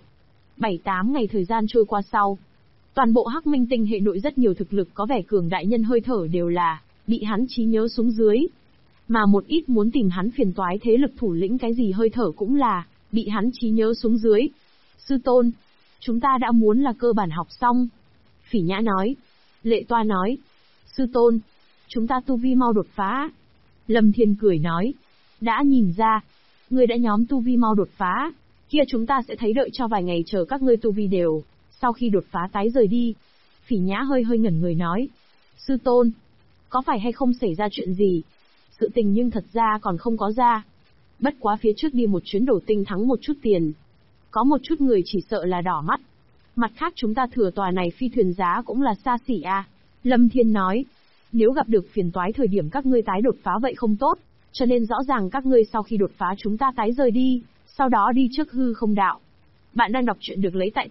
7-8 ngày thời gian trôi qua sau. Toàn bộ Hắc Minh tinh hệ nội rất nhiều thực lực có vẻ cường đại nhân hơi thở đều là bị hắn trí nhớ xuống dưới. Mà một ít muốn tìm hắn phiền toái thế lực thủ lĩnh cái gì hơi thở cũng là bị hắn trí nhớ xuống dưới. Sư tôn, chúng ta đã muốn là cơ bản học xong. Phỉ Nhã nói. Lệ Toa nói. Sư tôn, chúng ta tu vi mau đột phá. Lâm Thiên cười nói. Đã nhìn ra, ngươi đã nhóm tu vi mau đột phá. Kia chúng ta sẽ thấy đợi cho vài ngày chờ các ngươi tu vi đều, sau khi đột phá tái rời đi. Phỉ Nhã hơi ngẩn người nói. Sư tôn, có phải hay không xảy ra chuyện gì? Sự tình nhưng thật ra còn không có ra. Bất quá phía trước đi một chuyến đổ tinh thắng một chút tiền. Có một chút người chỉ sợ là đỏ mắt. Mặt khác chúng ta thừa tòa này phi thuyền giá cũng là xa xỉ Lâm Thiên nói. Nếu gặp được phiền toái thời điểm các ngươi tái đột phá vậy không tốt, cho nên rõ ràng các ngươi sau khi đột phá chúng ta tái rời đi, sau đó đi trước hư không đạo. Bạn đang đọc truyện được lấy tại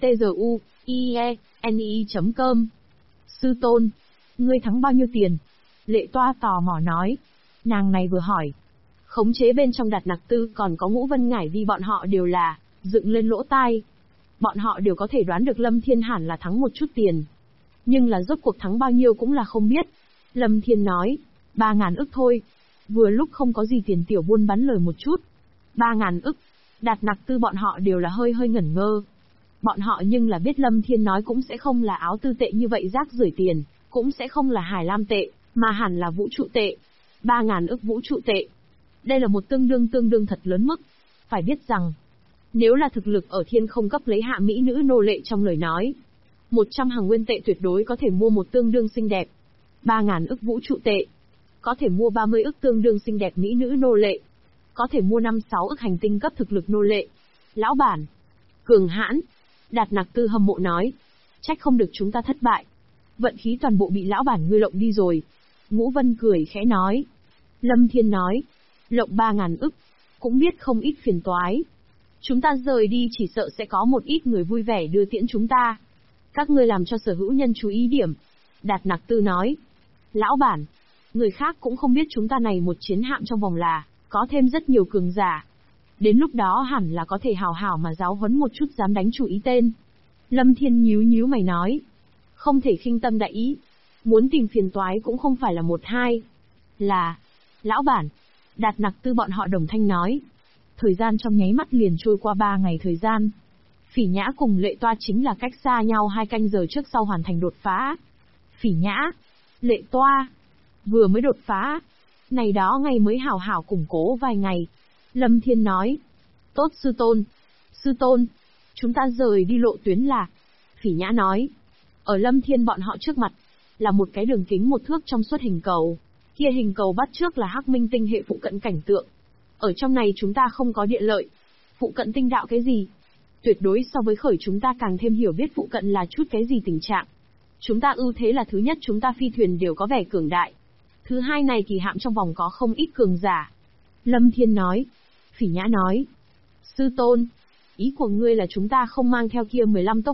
tzuieni.com. Sư tôn, ngươi thắng bao nhiêu tiền? Lệ Toa tò mò nói. Nàng này vừa hỏi. Khống chế bên trong Đạt Nặc Tư còn có Ngũ Vân Ngải Vi bọn họ đều là dựng lên lỗ tai. Bọn họ đều có thể đoán được Lâm Thiên hẳn là thắng một chút tiền. Nhưng là rốt cuộc thắng bao nhiêu cũng là không biết. Lâm Thiên nói, 3.000 ức thôi. Vừa lúc không có gì tiền tiểu buôn bán lời một chút. 3.000 ức. Đạt Nặc Tư bọn họ đều là hơi ngẩn ngơ. Bọn họ nhưng là biết Lâm Thiên nói cũng sẽ không là áo tư tệ như vậy rác rưởi tiền, cũng sẽ không là hải lam tệ, mà hẳn là vũ trụ tệ. 3.000 ức vũ trụ tệ. Đây là một tương đương thật lớn mức. Phải biết rằng, nếu là thực lực ở thiên không cấp lấy hạ mỹ nữ nô lệ trong lời nói, 100 hàng nguyên tệ tuyệt đối có thể mua một tương đương xinh đẹp. 3.000 ức vũ trụ tệ. Có thể mua 30 ức tương đương xinh đẹp mỹ nữ nô lệ. Có thể mua 5-6 ức hành tinh cấp thực lực nô lệ. Lão bản. Cường hãn. Đạt Nặc Tư hâm mộ nói. Trách không được chúng ta thất bại. Vận khí toàn bộ bị lão bản ngươi lộng đi rồi. Ngũ Vân cười khẽ nói. Lâm Thiên nói. Lộng 3.000 ức. Cũng biết không ít phiền toái. Chúng ta rời đi chỉ sợ sẽ có một ít người vui vẻ đưa tiễn chúng ta. Các ngươi làm cho sở hữu nhân chú ý điểm. Đạt Nặc Tư nói. Lão bản. Người khác cũng không biết chúng ta này một chiến hạm trong vòng là có thêm rất nhiều cường giả. Đến lúc đó hẳn là có thể hào hào mà giáo huấn một chút dám đánh chủ ý tên. Lâm Thiên nhíu mày nói. Không thể khinh tâm đại ý. Muốn tìm phiền toái cũng không phải là 1-2. Là. Lão bản. Đạt Nặc Tư bọn họ đồng thanh nói. Thời gian trong nháy mắt liền trôi qua 3 ngày thời gian. Phỉ Nhã cùng Lệ Toa chính là cách xa nhau 2 canh giờ trước sau hoàn thành đột phá. Phỉ Nhã. Lệ Toa. Vừa mới đột phá. Này đó ngày mới hảo hảo củng cố vài ngày. Lâm Thiên nói. Tốt sư tôn. Sư tôn. Chúng ta rời đi lộ tuyến là. Phỉ Nhã nói. Ở Lâm Thiên bọn họ trước mặt. Là một cái đường kính 1 thước trong suốt hình cầu. Kia hình cầu bắt trước là Hắc Minh tinh hệ phụ cận cảnh tượng. Ở trong này chúng ta không có địa lợi. Phụ cận tinh đạo cái gì? Tuyệt đối so với khởi chúng ta càng thêm hiểu biết phụ cận là chút cái gì tình trạng. Chúng ta ưu thế là thứ nhất chúng ta phi thuyền đều có vẻ cường đại. Thứ hai này kỳ hạm trong vòng có không ít cường giả. Lâm Thiên nói. Phỉ Nhã nói. Sư tôn. Ý của ngươi là chúng ta không mang theo kia 15 tốc ảnh,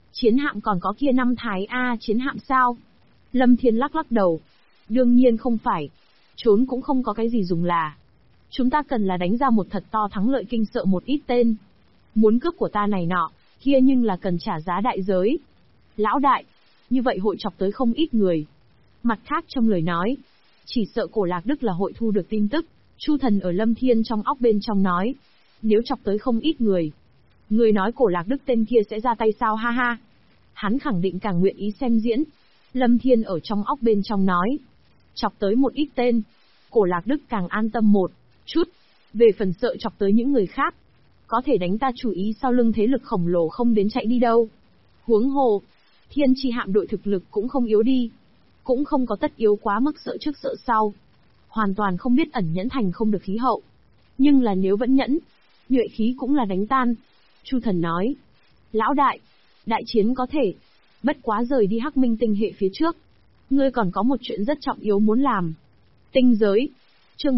Chiến hạm còn có kia 5 thái chiến hạm sao? Lâm Thiên lắc lắc đầu. Đương nhiên không phải. Trốn cũng không có cái gì dùng là. Chúng ta cần là đánh ra một thật to thắng lợi kinh sợ một ít tên. Muốn cướp của ta này nọ, kia nhưng là cần trả giá đại giới. Lão đại, như vậy hội chọc tới không ít người. Mặt khác trong lời nói, chỉ sợ Cổ Lạc Đức là hội thu được tin tức. Chu Thần ở Lâm Thiên trong óc bên trong nói, nếu chọc tới không ít người, người nói Cổ Lạc Đức tên kia sẽ ra tay sao ha ha. Hắn khẳng định càng nguyện ý xem diễn. Lâm Thiên ở trong óc bên trong nói, chọc tới một ít tên, Cổ Lạc Đức càng an tâm một chút. Về phần sợ chọc tới những người khác, có thể đánh ta chủ ý sau lưng thế lực khổng lồ không đến chạy đi đâu. Huống hồ, Thiên Chi hạm đội thực lực cũng không yếu đi, cũng không có tất yếu quá mức sợ trước sợ sau. Hoàn toàn không biết ẩn nhẫn thành không được khí hậu. Nhưng là nếu vẫn nhẫn, nhuệ khí cũng là đánh tan. Chu Thần nói, lão đại, đại chiến có thể, bất quá rời đi Hắc Minh tinh hệ phía trước. Ngươi còn có một chuyện rất trọng yếu muốn làm. Tinh giới. Chương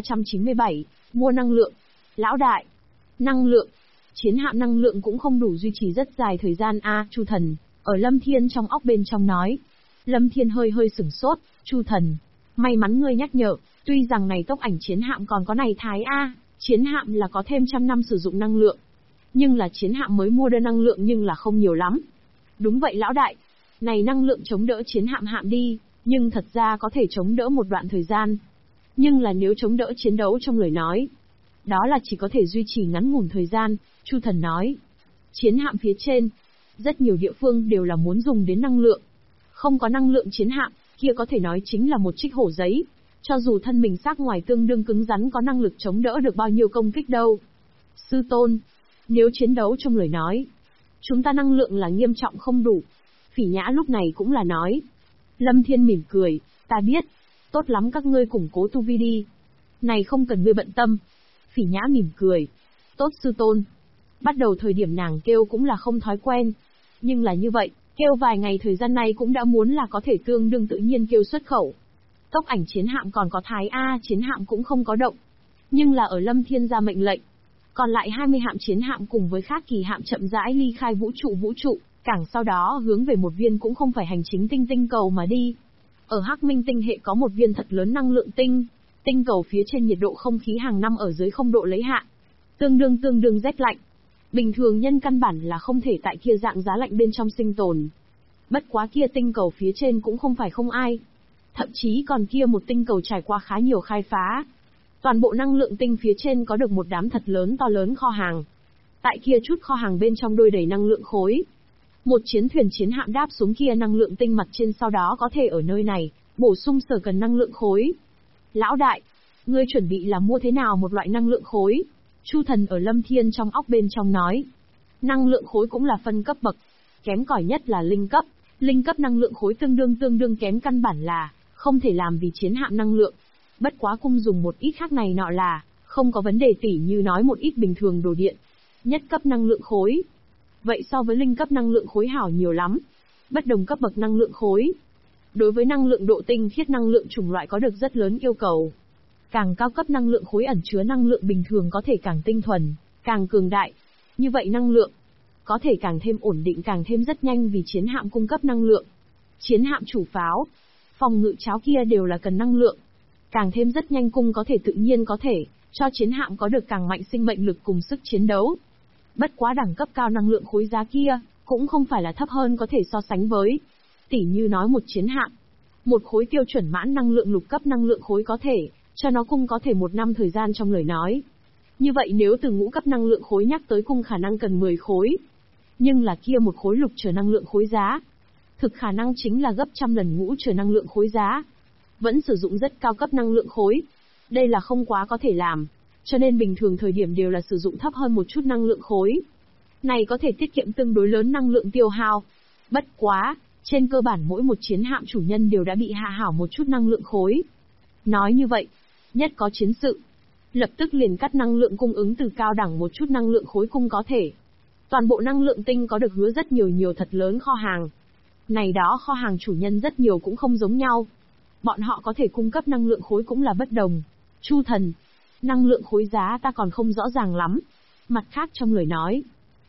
1397, mua năng lượng. Lão đại, năng lượng. Chiến hạm năng lượng cũng không đủ duy trì rất dài thời gian Chu Thần, ở Lâm Thiên trong óc bên trong nói. Lâm Thiên hơi hơi sửng sốt, Chu Thần, may mắn ngươi nhắc nhở, tuy rằng này tốc ảnh chiến hạm còn có này thái chiến hạm là có thêm 100 năm sử dụng năng lượng. Nhưng là chiến hạm mới mua đơn năng lượng nhưng là không nhiều lắm. Đúng vậy lão đại, này năng lượng chống đỡ chiến hạm hạm đi, nhưng thật ra có thể chống đỡ một đoạn thời gian. Nhưng là nếu chống đỡ chiến đấu trong lời nói, đó là chỉ có thể duy trì ngắn ngủn thời gian, Chu Thần nói. Chiến hạm phía trên, rất nhiều địa phương đều là muốn dùng đến năng lượng. Không có năng lượng chiến hạm, kia có thể nói chính là một trích hổ giấy. Cho dù thân mình xác ngoài tương đương cứng rắn có năng lực chống đỡ được bao nhiêu công kích đâu. Sư tôn, nếu chiến đấu trong lời nói, chúng ta năng lượng là nghiêm trọng không đủ. Phỉ Nhã lúc này cũng là nói. Lâm Thiên mỉm cười, ta biết, tốt lắm các ngươi củng cố tu vi đi. Này không cần ngươi bận tâm. Phỉ Nhã mỉm cười, tốt sư tôn. Bắt đầu thời điểm nàng kêu cũng là không thói quen. Nhưng là như vậy, kêu vài ngày thời gian này cũng đã muốn là có thể tương đương tự nhiên kêu xuất khẩu. Tốc ảnh chiến hạm còn có thái chiến hạm cũng không có động. Nhưng là ở Lâm Thiên ra mệnh lệnh. Còn lại 20 hạm chiến hạm cùng với khác kỳ hạm chậm rãi ly khai vũ trụ, cảng sau đó hướng về một viên cũng không phải hành chính tinh cầu mà đi. Ở Hắc Minh tinh hệ có một viên thật lớn năng lượng tinh cầu phía trên nhiệt độ không khí hàng năm ở dưới 0 độ lấy hạ. Tương đương rét lạnh. Bình thường nhân căn bản là không thể tại kia dạng giá lạnh bên trong sinh tồn. Bất quá kia tinh cầu phía trên cũng không phải không ai. Thậm chí còn kia một tinh cầu trải qua khá nhiều khai phá. Toàn bộ năng lượng tinh phía trên có được một đám thật lớn to lớn kho hàng. Tại kia chút kho hàng bên trong đôi đầy năng lượng khối. Một chiến thuyền chiến hạm đáp xuống kia năng lượng tinh mặt trên sau đó có thể ở nơi này, bổ sung sở cần năng lượng khối. Lão đại, ngươi chuẩn bị là mua thế nào một loại năng lượng khối? Chu Thần ở Lâm Thiên trong óc bên trong nói. Năng lượng khối cũng là phân cấp bậc. Kém cỏi nhất là linh cấp. Linh cấp năng lượng khối tương đương kém căn bản là không thể làm vì chiến hạm năng lượng. Bất quá cung dùng một ít khác này nọ là không có vấn đề tỉ như nói một ít bình thường đồ điện. Nhất cấp năng lượng khối. Vậy so với linh cấp năng lượng khối hảo nhiều lắm. Bất đồng cấp bậc năng lượng khối. Đối với năng lượng độ tinh khiết năng lượng chủng loại có được rất lớn yêu cầu. Càng cao cấp năng lượng khối ẩn chứa năng lượng bình thường có thể càng tinh thuần, càng cường đại. Như vậy năng lượng có thể càng thêm ổn định càng thêm rất nhanh vì chiến hạm cung cấp năng lượng. Chiến hạm chủ pháo, phòng ngự cháo kia đều là cần năng lượng. Càng thêm rất nhanh cung có thể tự nhiên có thể cho chiến hạm có được càng mạnh sinh mệnh lực cùng sức chiến đấu. Bất quá đẳng cấp cao năng lượng khối giá kia cũng không phải là thấp hơn có thể so sánh với. Tỉ như nói một chiến hạm, một khối tiêu chuẩn mãn năng lượng lục cấp năng lượng khối có thể cho nó cung có thể 1 năm thời gian trong lời nói. Như vậy nếu từ ngũ cấp năng lượng khối nhắc tới cung khả năng cần 10 khối. Nhưng là kia một khối lục trở năng lượng khối giá. Thực khả năng chính là gấp 100 lần ngũ trở năng lượng khối giá. Vẫn sử dụng rất cao cấp năng lượng khối. Đây là không quá có thể làm. Cho nên bình thường thời điểm đều là sử dụng thấp hơn một chút năng lượng khối. Này có thể tiết kiệm tương đối lớn năng lượng tiêu hao. Bất quá, trên cơ bản mỗi một chiến hạm chủ nhân đều đã bị hạ hảo một chút năng lượng khối. Nói như vậy, nhất có chiến sự, lập tức liền cắt năng lượng cung ứng từ cao đẳng một chút năng lượng khối cung có thể. Toàn bộ năng lượng tinh có được hứa rất nhiều thật lớn kho hàng. Này đó kho hàng chủ nhân rất nhiều cũng không giống nhau. Bọn họ có thể cung cấp năng lượng khối cũng là bất đồng. Chu Thần, năng lượng khối giá ta còn không rõ ràng lắm. Mặt khác trong lời nói,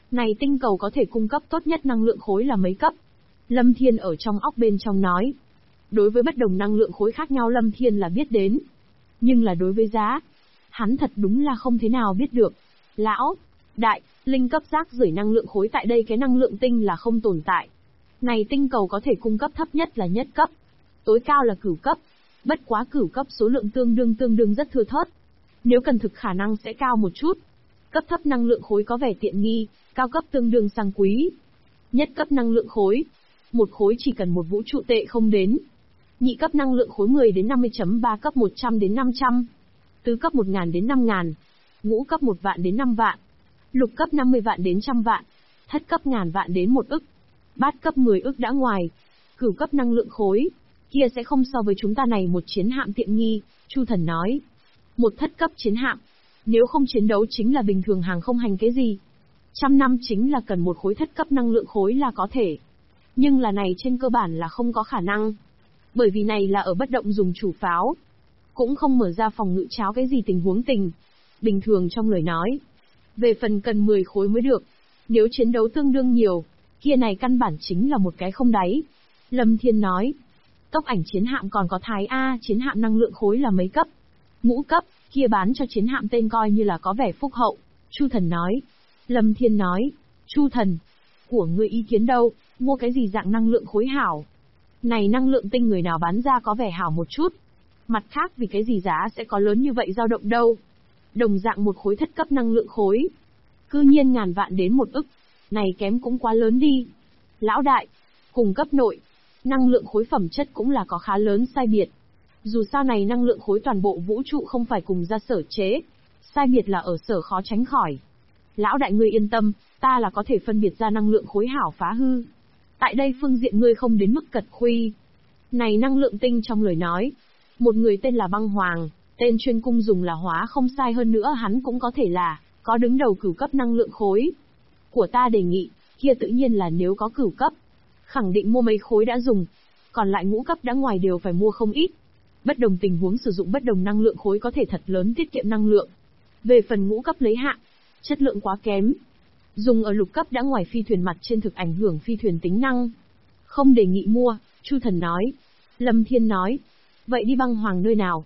Này tinh cầu có thể cung cấp tốt nhất năng lượng khối là mấy cấp? Lâm Thiên ở trong óc bên trong nói. Đối với bất đồng năng lượng khối khác nhau Lâm Thiên là biết đến. Nhưng là đối với giá, hắn thật đúng là không thế nào biết được. Lão, đại, linh cấp rác rưởi năng lượng khối tại đây cái năng lượng tinh là không tồn tại. Này tinh cầu có thể cung cấp thấp nhất là nhất cấp, tối cao là cửu cấp. Bất quá cửu cấp số lượng tương đương rất thưa thớt. Nếu cần thực khả năng sẽ cao một chút. Cấp thấp năng lượng khối có vẻ tiện nghi, cao cấp tương đương sang quý. Nhất cấp năng lượng khối, một khối chỉ cần một vũ trụ tệ không đến. Nhị cấp năng lượng khối 10 đến 50.3 cấp 100 đến 500. Tứ cấp 1000 đến 5000. Ngũ cấp 1 vạn đến 5 vạn. Lục cấp 50 vạn đến 100 vạn. Thất cấp ngàn vạn đến 1 ức. Bát cấp 10 ức đã ngoài. Cửu cấp năng lượng khối, kia sẽ không so với chúng ta này một chiến hạm tiện nghi, Chu Thần nói. Một thất cấp chiến hạm, nếu không chiến đấu chính là bình thường hàng không hành cái gì. 100 năm chính là cần một khối thất cấp năng lượng khối là có thể. Nhưng là này trên cơ bản là không có khả năng. Bởi vì này là ở bất động dùng chủ pháo. Cũng không mở ra phòng ngự cháo cái gì tình huống tình. Bình thường trong lời nói. Về phần cần 10 khối mới được. Nếu chiến đấu tương đương nhiều, kia này căn bản chính là một cái không đáy. Lâm Thiên nói. Tốc ảnh chiến hạm còn có Thái A chiến hạm năng lượng khối là mấy cấp? Ngũ cấp, kia bán cho chiến hạm tên coi như là có vẻ phúc hậu. Chu Thần nói. Lâm Thiên nói. Chu Thần, của ngươi ý kiến đâu, mua cái gì dạng năng lượng khối hảo? Này năng lượng tinh người nào bán ra có vẻ hảo một chút. Mặt khác vì cái gì giá sẽ có lớn như vậy dao động đâu. Đồng dạng một khối thất cấp năng lượng khối. Cư nhiên ngàn vạn đến 1 ức. Này kém cũng quá lớn đi. Lão đại, cùng cấp nội, năng lượng khối phẩm chất cũng là có khá lớn sai biệt. Dù sao này năng lượng khối toàn bộ vũ trụ không phải cùng ra sở chế. Sai biệt là ở sở khó tránh khỏi. Lão đại ngươi yên tâm, ta là có thể phân biệt ra năng lượng khối hảo phá hư. Tại đây phương diện ngươi không đến mức cật khuy. Này năng lượng tinh trong lời nói. Một người tên là Băng Hoàng, tên chuyên cung dùng là hóa không sai hơn nữa hắn cũng có thể là, có đứng đầu cửu cấp năng lượng khối. Của ta đề nghị, kia tự nhiên là nếu có cửu cấp, khẳng định mua mấy khối đã dùng. Còn lại ngũ cấp đã ngoài đều phải mua không ít. Bất đồng tình huống sử dụng bất đồng năng lượng khối có thể thật lớn tiết kiệm năng lượng. Về phần ngũ cấp lấy hạng, chất lượng quá kém. Dùng ở lục cấp đã ngoài phi thuyền mặt trên thực ảnh hưởng phi thuyền tính năng. Không đề nghị mua, Chu Thần nói. Lâm Thiên nói. Vậy đi Băng Hoàng nơi nào?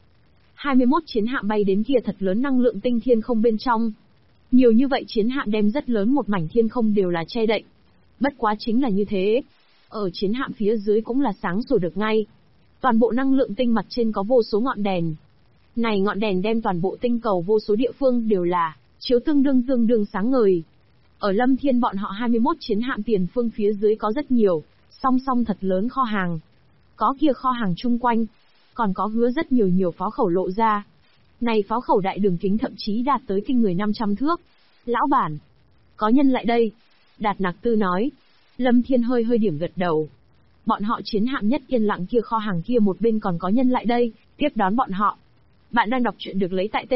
21 chiến hạm bay đến kia thật lớn năng lượng tinh thiên không bên trong. Nhiều như vậy chiến hạm đem rất lớn một mảnh thiên không đều là che đậy. Bất quá chính là như thế. Ở chiến hạm phía dưới cũng là sáng sủa được ngay. Toàn bộ năng lượng tinh mặt trên có vô số ngọn đèn. Này ngọn đèn đem toàn bộ tinh cầu vô số địa phương đều là chiếu tương đương sáng ngời. Ở Lâm Thiên bọn họ 21 chiến hạm tiền phương phía dưới có rất nhiều, song song thật lớn kho hàng. Có kia kho hàng chung quanh, còn có hứa rất nhiều pháo khẩu lộ ra. Này pháo khẩu đại đường kính thậm chí đạt tới kinh người 500 thước. Lão bản, có nhân lại đây. Đạt Nặc Tư nói. Lâm Thiên hơi điểm gật đầu. Bọn họ chiến hạm nhất yên lặng kia kho hàng kia một bên còn có nhân lại đây, tiếp đón bọn họ. Bạn đang đọc truyện được lấy tại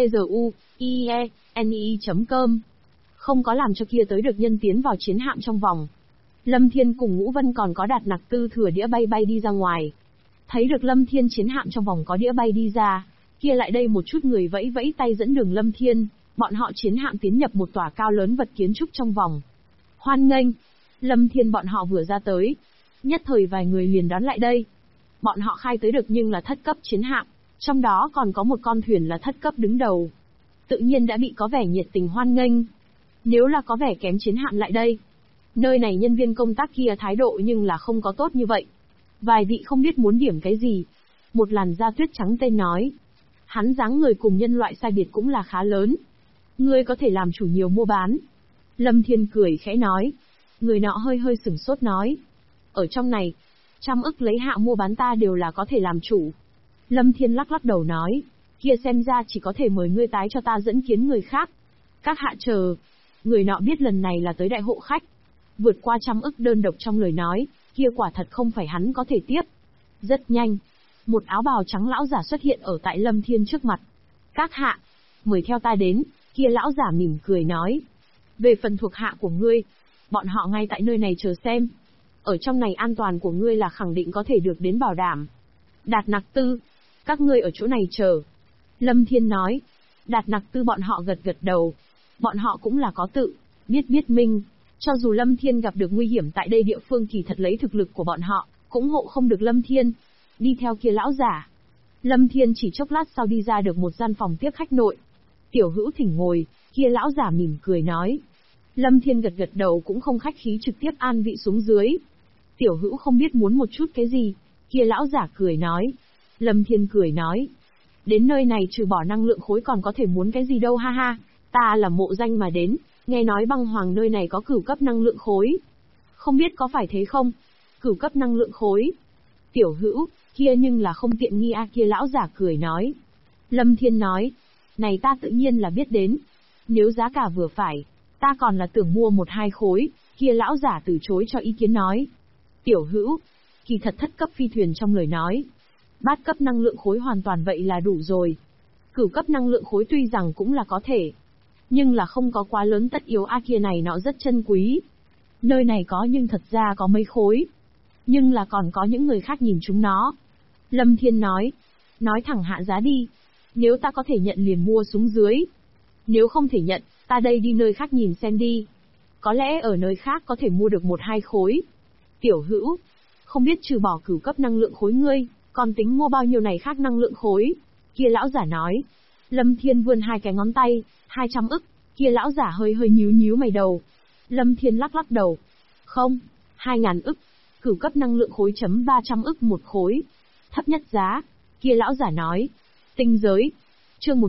tzuieni.com. Không có làm cho kia tới được nhân tiến vào chiến hạm trong vòng. Lâm Thiên cùng Ngũ Vân còn có Đạt Nặc Tư thừa đĩa bay đi ra ngoài. Thấy được Lâm Thiên chiến hạm trong vòng có đĩa bay đi ra, kia lại đây một chút người vẫy vẫy tay dẫn đường Lâm Thiên, bọn họ chiến hạm tiến nhập một tòa cao lớn vật kiến trúc trong vòng. Hoan nghênh, Lâm Thiên bọn họ vừa ra tới, nhất thời vài người liền đón lại đây. Bọn họ khai tới được nhưng là thất cấp chiến hạm, trong đó còn có một con thuyền là thất cấp đứng đầu. Tự nhiên đã bị có vẻ nhiệt tình hoan nghênh. Nếu là có vẻ kém chiến hạm lại đây, nơi này nhân viên công tác kia thái độ nhưng là không có tốt như vậy. Vài vị không biết muốn điểm cái gì. Một làn da tuyết trắng tên nói. Hắn dáng người cùng nhân loại sai biệt cũng là khá lớn. Ngươi có thể làm chủ nhiều mua bán. Lâm Thiên cười khẽ nói. Người nọ hơi sửng sốt nói. Ở trong này, 100 ức lấy hạ mua bán ta đều là có thể làm chủ. Lâm Thiên lắc đầu nói. Kia xem ra chỉ có thể mời ngươi tái cho ta dẫn kiến người khác. Các hạ chờ. Người nọ biết lần này là tới đại hộ khách. Vượt qua 100 ức đơn độc trong lời nói, kia quả thật không phải hắn có thể tiếp. Rất nhanh, một áo bào trắng lão giả xuất hiện ở tại Lâm Thiên trước mặt. Các hạ, mời theo ta đến, kia lão giả mỉm cười nói. Về phần thuộc hạ của ngươi, bọn họ ngay tại nơi này chờ xem. Ở trong này an toàn của ngươi là khẳng định có thể được đến bảo đảm. Đạt Nặc Tư, các ngươi ở chỗ này chờ. Lâm Thiên nói. Đạt Nặc Tư bọn họ gật đầu. Bọn họ cũng là có tự, biết minh. Cho dù Lâm Thiên gặp được nguy hiểm tại đây địa phương kỳ thật lấy thực lực của bọn họ, cũng hộ không được Lâm Thiên. Đi theo kia lão giả. Lâm Thiên chỉ chốc lát sau đi ra được một gian phòng tiếp khách nội. Tiểu Hữu thỉnh ngồi, kia lão giả mỉm cười nói. Lâm Thiên gật gật đầu cũng không khách khí trực tiếp an vị xuống dưới. Tiểu Hữu không biết muốn một chút cái gì, kia lão giả cười nói. Lâm Thiên cười nói. Đến nơi này trừ bỏ năng lượng khối còn có thể muốn cái gì đâu ha ha, ta là mộ danh mà đến, nghe nói băng hoàng nơi này có cửu cấp năng lượng khối. Không biết có phải thế không? Cửu cấp năng lượng khối. Tiểu Hữu, kia nhưng là không tiện nghi a, kia lão giả cười nói. Lâm Thiên nói. Này ta tự nhiên là biết đến. Nếu giá cả vừa phải, ta còn là tưởng mua 1-2 khối, kia lão giả từ chối cho ý kiến nói. Tiểu Hữu, kỳ thật thất cấp phi thuyền trong lời nói. Bát cấp năng lượng khối hoàn toàn vậy là đủ rồi. Cửu cấp năng lượng khối tuy rằng cũng là có thể, nhưng là không có quá lớn tất yếu a, kia này nó rất chân quý. Nơi này có nhưng thật ra có mấy khối. Nhưng là còn có những người khác nhìn chúng nó. Lâm Thiên nói thẳng hạ giá đi. Nếu ta có thể nhận liền mua xuống dưới. Nếu không thể nhận, ta đây đi nơi khác nhìn xem đi. Có lẽ ở nơi khác có thể mua được 1-2 khối. Tiểu Hữu, không biết trừ bỏ cửu cấp năng lượng khối ngươi, còn tính mua bao nhiêu này khác năng lượng khối? Kia lão giả nói. Lâm Thiên vươn 2 cái ngón tay, 200 ức, kia lão giả hơi nhíu mày đầu. Lâm Thiên lắc đầu. Không, 2.000 ức, cửu cấp năng lượng khối chấm 300 ức một khối. Thấp nhất giá, kia lão giả nói. Tinh giới, chương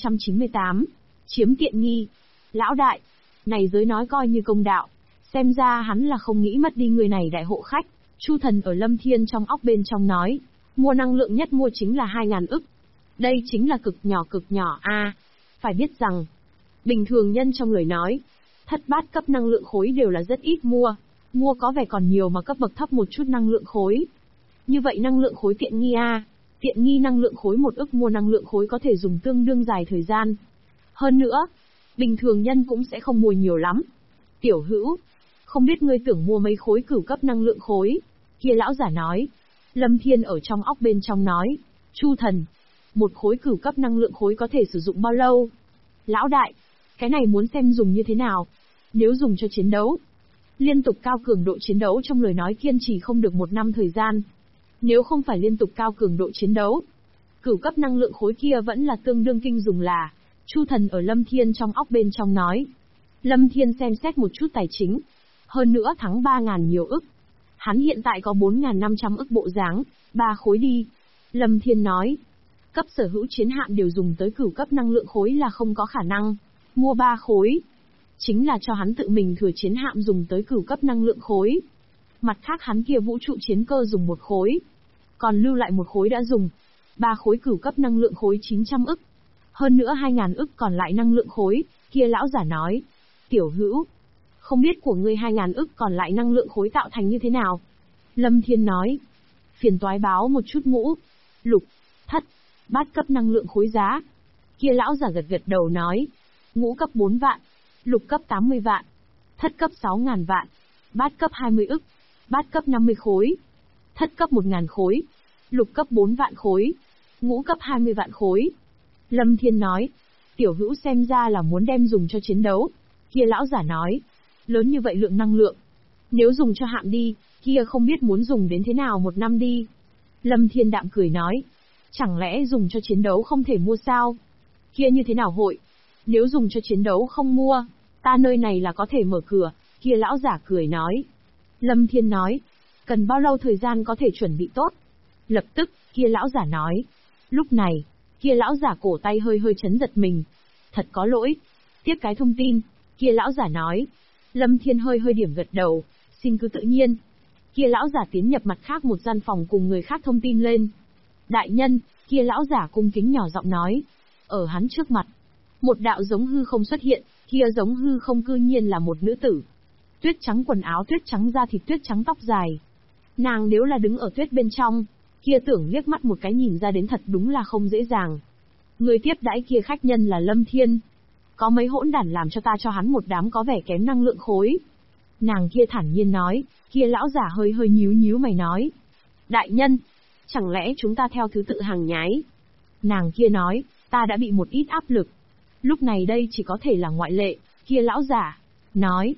1398, chiếm tiện nghi. Lão đại, này giới nói coi như công đạo, xem ra hắn là không nghĩ mất đi người này đại hộ khách. Chu Thần ở Lâm Thiên trong óc bên trong nói, mua năng lượng nhất mua chính là 2.000 ức. Đây chính là cực nhỏ a. Phải biết rằng, bình thường nhân trong lời nói, thất bát cấp năng lượng khối đều là rất ít mua có vẻ còn nhiều mà cấp bậc thấp một chút năng lượng khối. Như vậy năng lượng khối tiện nghi a, tiện nghi năng lượng khối 1 ức mua năng lượng khối có thể dùng tương đương dài thời gian. Hơn nữa, bình thường nhân cũng sẽ không mua nhiều lắm. Tiểu Hữu, không biết ngươi tưởng mua mấy khối cửu cấp năng lượng khối? Kia lão giả nói. Lâm Thiên ở trong óc bên trong nói. Chu Thần, một khối cửu cấp năng lượng khối có thể sử dụng bao lâu? Lão đại, cái này muốn xem dùng như thế nào. Nếu dùng cho chiến đấu, liên tục cao cường độ chiến đấu trong lời nói kiên trì không được 1 năm thời gian. Nếu không phải liên tục cao cường độ chiến đấu, cửu cấp năng lượng khối kia vẫn là tương đương kinh dùng là. Chu Thần ở Lâm Thiên trong óc bên trong nói. Lâm Thiên xem xét một chút tài chính. Hơn nữa thắng 3.000 nhiều ức. Hắn hiện tại có 4.500 ức bộ dáng, 3 khối đi. Lâm Thiên nói. Cấp sở hữu chiến hạm đều dùng tới cửu cấp năng lượng khối là không có khả năng. Mua 3 khối. Chính là cho hắn tự mình thừa chiến hạm dùng tới cửu cấp năng lượng khối. Mặt khác hắn kia vũ trụ chiến cơ dùng 1 khối. Còn lưu lại 1 khối đã dùng. 3 khối cửu cấp năng lượng khối 900 ức. Hơn nữa 2.000 ức còn lại năng lượng khối, kia lão giả nói. Tiểu Hữu, không biết của ngươi 2.000 ức còn lại năng lượng khối tạo thành như thế nào? Lâm Thiên nói. Phiền toái báo một chút ngũ, lục, thất, bát cấp năng lượng khối giá. Kia lão giả gật đầu nói. Ngũ cấp 4 vạn, lục cấp 80 vạn, thất cấp 6.000 vạn, bát cấp 20 ức, bát cấp 50 khối, thất cấp 1.000 khối, lục cấp 4 vạn khối, ngũ cấp 20 vạn khối. Lâm Thiên nói. Tiểu Hữu xem ra là muốn đem dùng cho chiến đấu. Kia lão giả nói. Lớn như vậy lượng năng lượng, nếu dùng cho hạm đi, kia không biết muốn dùng đến thế nào 1 năm đi. Lâm Thiên đạm cười nói. Chẳng lẽ dùng cho chiến đấu không thể mua sao? Kia như thế nào hội? Nếu dùng cho chiến đấu không mua, ta nơi này là có thể mở cửa. Kia lão giả cười nói. Lâm Thiên nói. Cần bao lâu thời gian có thể chuẩn bị tốt? Lập tức, kia lão giả nói. Lúc này, kia lão giả cổ tay hơi chấn giật mình. Thật có lỗi. Tiếp cái thông tin, kia lão giả nói. Lâm Thiên hơi điểm gật đầu, xin cứ tự nhiên. Kia lão giả tiến nhập mặt khác một gian phòng cùng người khác thông tin lên. Đại nhân, kia lão giả cung kính nhỏ giọng nói. Ở hắn trước mặt, một đạo giống hư không xuất hiện, kia giống hư không cư nhiên là một nữ tử. Tuyết trắng quần áo, tuyết trắng da thịt, tuyết trắng tóc dài. Nàng nếu là đứng ở tuyết bên trong, kia tưởng liếc mắt một cái nhìn ra đến thật đúng là không dễ dàng. Người tiếp đãi kia khách nhân là Lâm Thiên. Có mấy hỗn đản làm cho ta cho hắn một đám có vẻ kém năng lượng khối. Nàng kia thản nhiên nói, kia lão giả hơi nhíu mày nói. Đại nhân, chẳng lẽ chúng ta theo thứ tự hàng nhái? Nàng kia nói, ta đã bị một ít áp lực. Lúc này đây chỉ có thể là ngoại lệ, kia lão giả nói.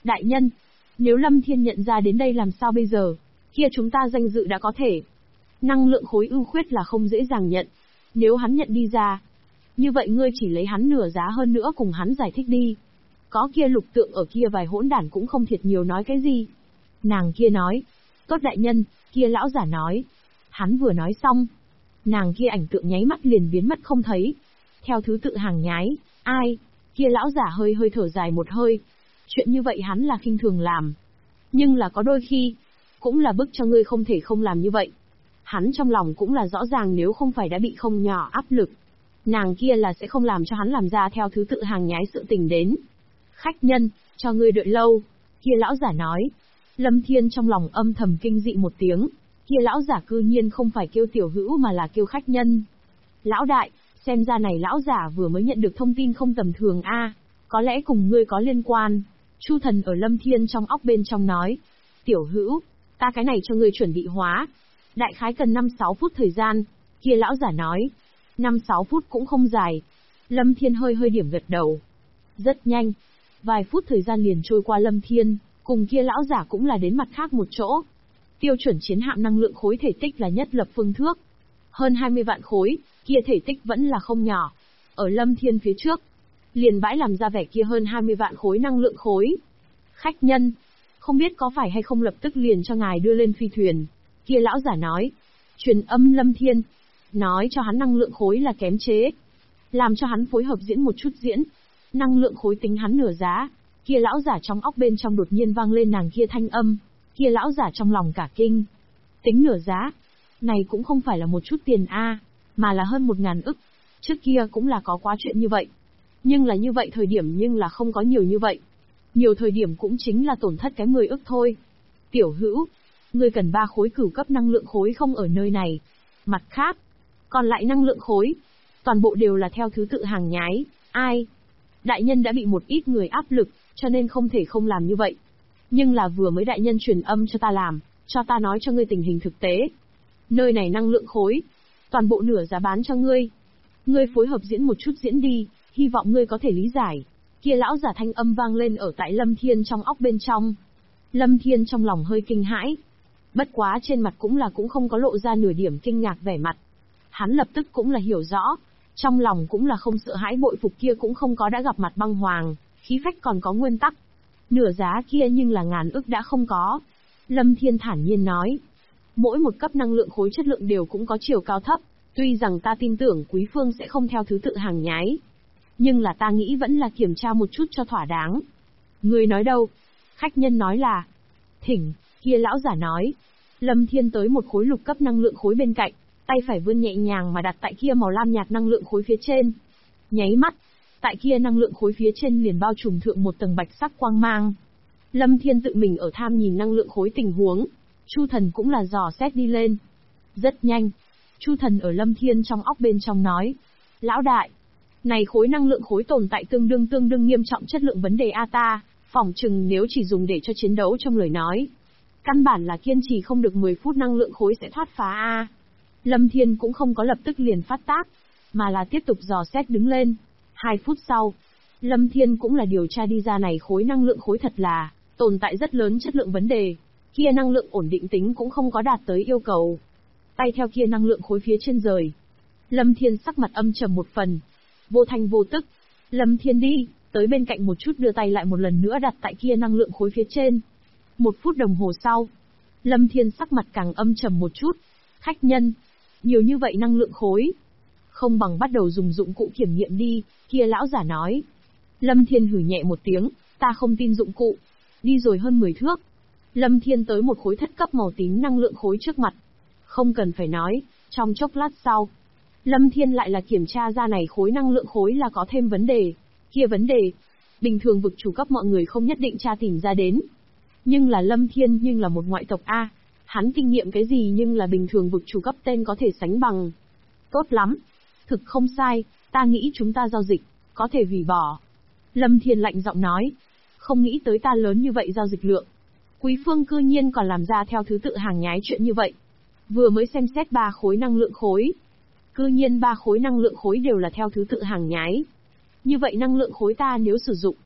Đại nhân, nếu Lâm Thiên nhận ra đến đây làm sao bây giờ? Kia chúng ta danh dự đã có thể. Năng lượng khối ưu khuyết là không dễ dàng nhận. Nếu hắn nhận đi ra, như vậy ngươi chỉ lấy hắn nửa giá hơn nữa cùng hắn giải thích đi. Có kia lục tượng ở kia vài hỗn đản cũng không thiệt nhiều nói cái gì. Nàng kia nói, tốt đại nhân, kia lão giả nói. Hắn vừa nói xong, nàng kia ảnh tượng nháy mắt liền biến mất không thấy. Theo thứ tự hàng nhái, ai? Kia lão giả hơi hơi thở dài một hơi. Chuyện như vậy hắn là khinh thường làm. Nhưng là có đôi khi, cũng là bức cho ngươi không thể không làm như vậy. Hắn trong lòng cũng là rõ ràng nếu không phải đã bị không nhỏ áp lực. Nàng kia là sẽ không làm cho hắn làm ra theo thứ tự hàng nhái sự tình đến. Khách nhân, cho ngươi đợi lâu. Kia lão giả nói. Lâm Thiên trong lòng âm thầm kinh dị một tiếng. Kia lão giả cư nhiên không phải kêu tiểu hữu mà là kêu khách nhân. Lão đại, xem ra này lão giả vừa mới nhận được thông tin không tầm thường a, có lẽ cùng ngươi có liên quan. Chu Thần ở Lâm Thiên trong óc bên trong nói. Tiểu hữu, ta cái này cho ngươi chuẩn bị hóa. Đại khái cần 5-6 phút thời gian. Kia lão giả nói. 5-6 phút cũng không dài. Lâm Thiên hơi hơi điểm gật đầu. Rất nhanh. Vài phút thời gian liền trôi qua Lâm Thiên, cùng kia lão giả cũng là đến mặt khác một chỗ. Tiêu chuẩn chiến hạm năng lượng khối thể tích là nhất lập phương thước. Hơn 20 vạn khối, kia thể tích vẫn là không nhỏ. Ở Lâm Thiên phía trước, liền bãi làm ra vẻ kia hơn 20 vạn khối năng lượng khối. Khách nhân, không biết có phải hay không lập tức liền cho ngài đưa lên phi thuyền. Kia lão giả nói, truyền âm Lâm Thiên, nói cho hắn năng lượng khối là kém chế. Làm cho hắn phối hợp diễn một chút diễn. Năng lượng khối tính hắn nửa giá. Kia lão giả trong óc bên trong đột nhiên vang lên nàng kia thanh âm. Kia lão giả trong lòng cả kinh. Tính nửa giá. Này cũng không phải là một chút tiền a, mà là hơn 1.000 ức. Trước kia cũng là có quá chuyện như vậy. Nhưng là như vậy thời điểm nhưng là không có nhiều như vậy. Nhiều thời điểm cũng chính là tổn thất cái 10 ức thôi. Tiểu hữu, ngươi cần 3 khối cửu cấp năng lượng khối không ở nơi này. Mặt khác, còn lại năng lượng khối, toàn bộ đều là theo thứ tự hàng nhái. Ai? Đại nhân đã bị một ít người áp lực, cho nên không thể không làm như vậy. Nhưng là vừa mới đại nhân truyền âm cho ta làm, cho ta nói cho ngươi tình hình thực tế. Nơi này năng lượng khối, toàn bộ nửa giá bán cho ngươi. Ngươi phối hợp diễn một chút diễn đi, hy vọng ngươi có thể lý giải. Kia lão giả thanh âm vang lên ở tại Lâm Thiên trong óc bên trong. Lâm Thiên trong lòng hơi kinh hãi. Bất quá trên mặt cũng không có lộ ra nửa điểm kinh ngạc vẻ mặt. Hắn lập tức cũng là hiểu rõ. Trong lòng cũng là không sợ hãi bội phục kia cũng không có đã gặp mặt băng hoàng, khí phách còn có nguyên tắc. Nửa giá kia nhưng là 1.000 ức đã không có. Lâm Thiên thản nhiên nói. Mỗi một cấp năng lượng khối chất lượng đều cũng có chiều cao thấp, tuy rằng ta tin tưởng Quý Phương sẽ không theo thứ tự hàng nhái. Nhưng là ta nghĩ vẫn là kiểm tra một chút cho thỏa đáng. Người nói đâu? Khách nhân nói là. Thỉnh, kia lão giả nói. Lâm Thiên tới một khối lục cấp năng lượng khối bên cạnh, tay phải vươn nhẹ nhàng mà đặt tại kia màu lam nhạt năng lượng khối phía trên. Nháy mắt, tại kia năng lượng khối phía trên liền bao trùm thượng một tầng bạch sắc quang mang. Lâm Thiên tự mình ở tham nhìn năng lượng khối tình huống, Chu Thần cũng là dò xét đi lên. Rất nhanh, Chu Thần ở Lâm Thiên trong óc bên trong nói, lão đại, này khối năng lượng khối tồn tại tương đương nghiêm trọng chất lượng vấn đề a ta, phỏng chừng nếu chỉ dùng để cho chiến đấu trong lời nói, căn bản là kiên trì không được 10 phút năng lượng khối sẽ thoát phá a. Lâm Thiên cũng không có lập tức liền phát tác, mà là tiếp tục dò xét đứng lên. 2 phút sau, Lâm Thiên cũng là điều tra đi ra này khối năng lượng khối thật là tồn tại rất lớn chất lượng vấn đề, kia năng lượng ổn định tính cũng không có đạt tới yêu cầu. Tay theo kia năng lượng khối phía trên rời. Lâm Thiên sắc mặt âm trầm một phần. Vô thanh vô tức, Lâm Thiên đi tới bên cạnh một chút đưa tay lại một lần nữa đặt tại kia năng lượng khối phía trên. 1 phút đồng hồ sau, Lâm Thiên sắc mặt càng âm trầm một chút. Khách nhân, nhiều như vậy năng lượng khối, không bằng bắt đầu dùng dụng cụ kiểm nghiệm đi, kia lão giả nói. Lâm Thiên hử nhẹ một tiếng, ta không tin dụng cụ. Đi rồi hơn 10 thước, Lâm Thiên tới một khối thất cấp màu tím năng lượng khối trước mặt. Không cần phải nói, trong chốc lát sau, Lâm Thiên lại là kiểm tra ra này khối năng lượng khối là có thêm vấn đề. Kia vấn đề, bình thường vực chủ cấp mọi người không nhất định tra tìm ra đến. Nhưng là Lâm Thiên nhưng là một ngoại tộc A, hắn kinh nghiệm cái gì nhưng là bình thường vực chủ cấp tên có thể sánh bằng. Tốt lắm, thực không sai, ta nghĩ chúng ta giao dịch, có thể hủy bỏ. Lâm Thiên lạnh giọng nói, không nghĩ tới ta lớn như vậy giao dịch lượng. Quý Phương cư nhiên còn làm ra theo thứ tự hàng nhái chuyện như vậy. Vừa mới xem xét 3 khối năng lượng khối. Cư nhiên 3 khối năng lượng khối đều là theo thứ tự hàng nhái. Như vậy năng lượng khối ta nếu sử dụng,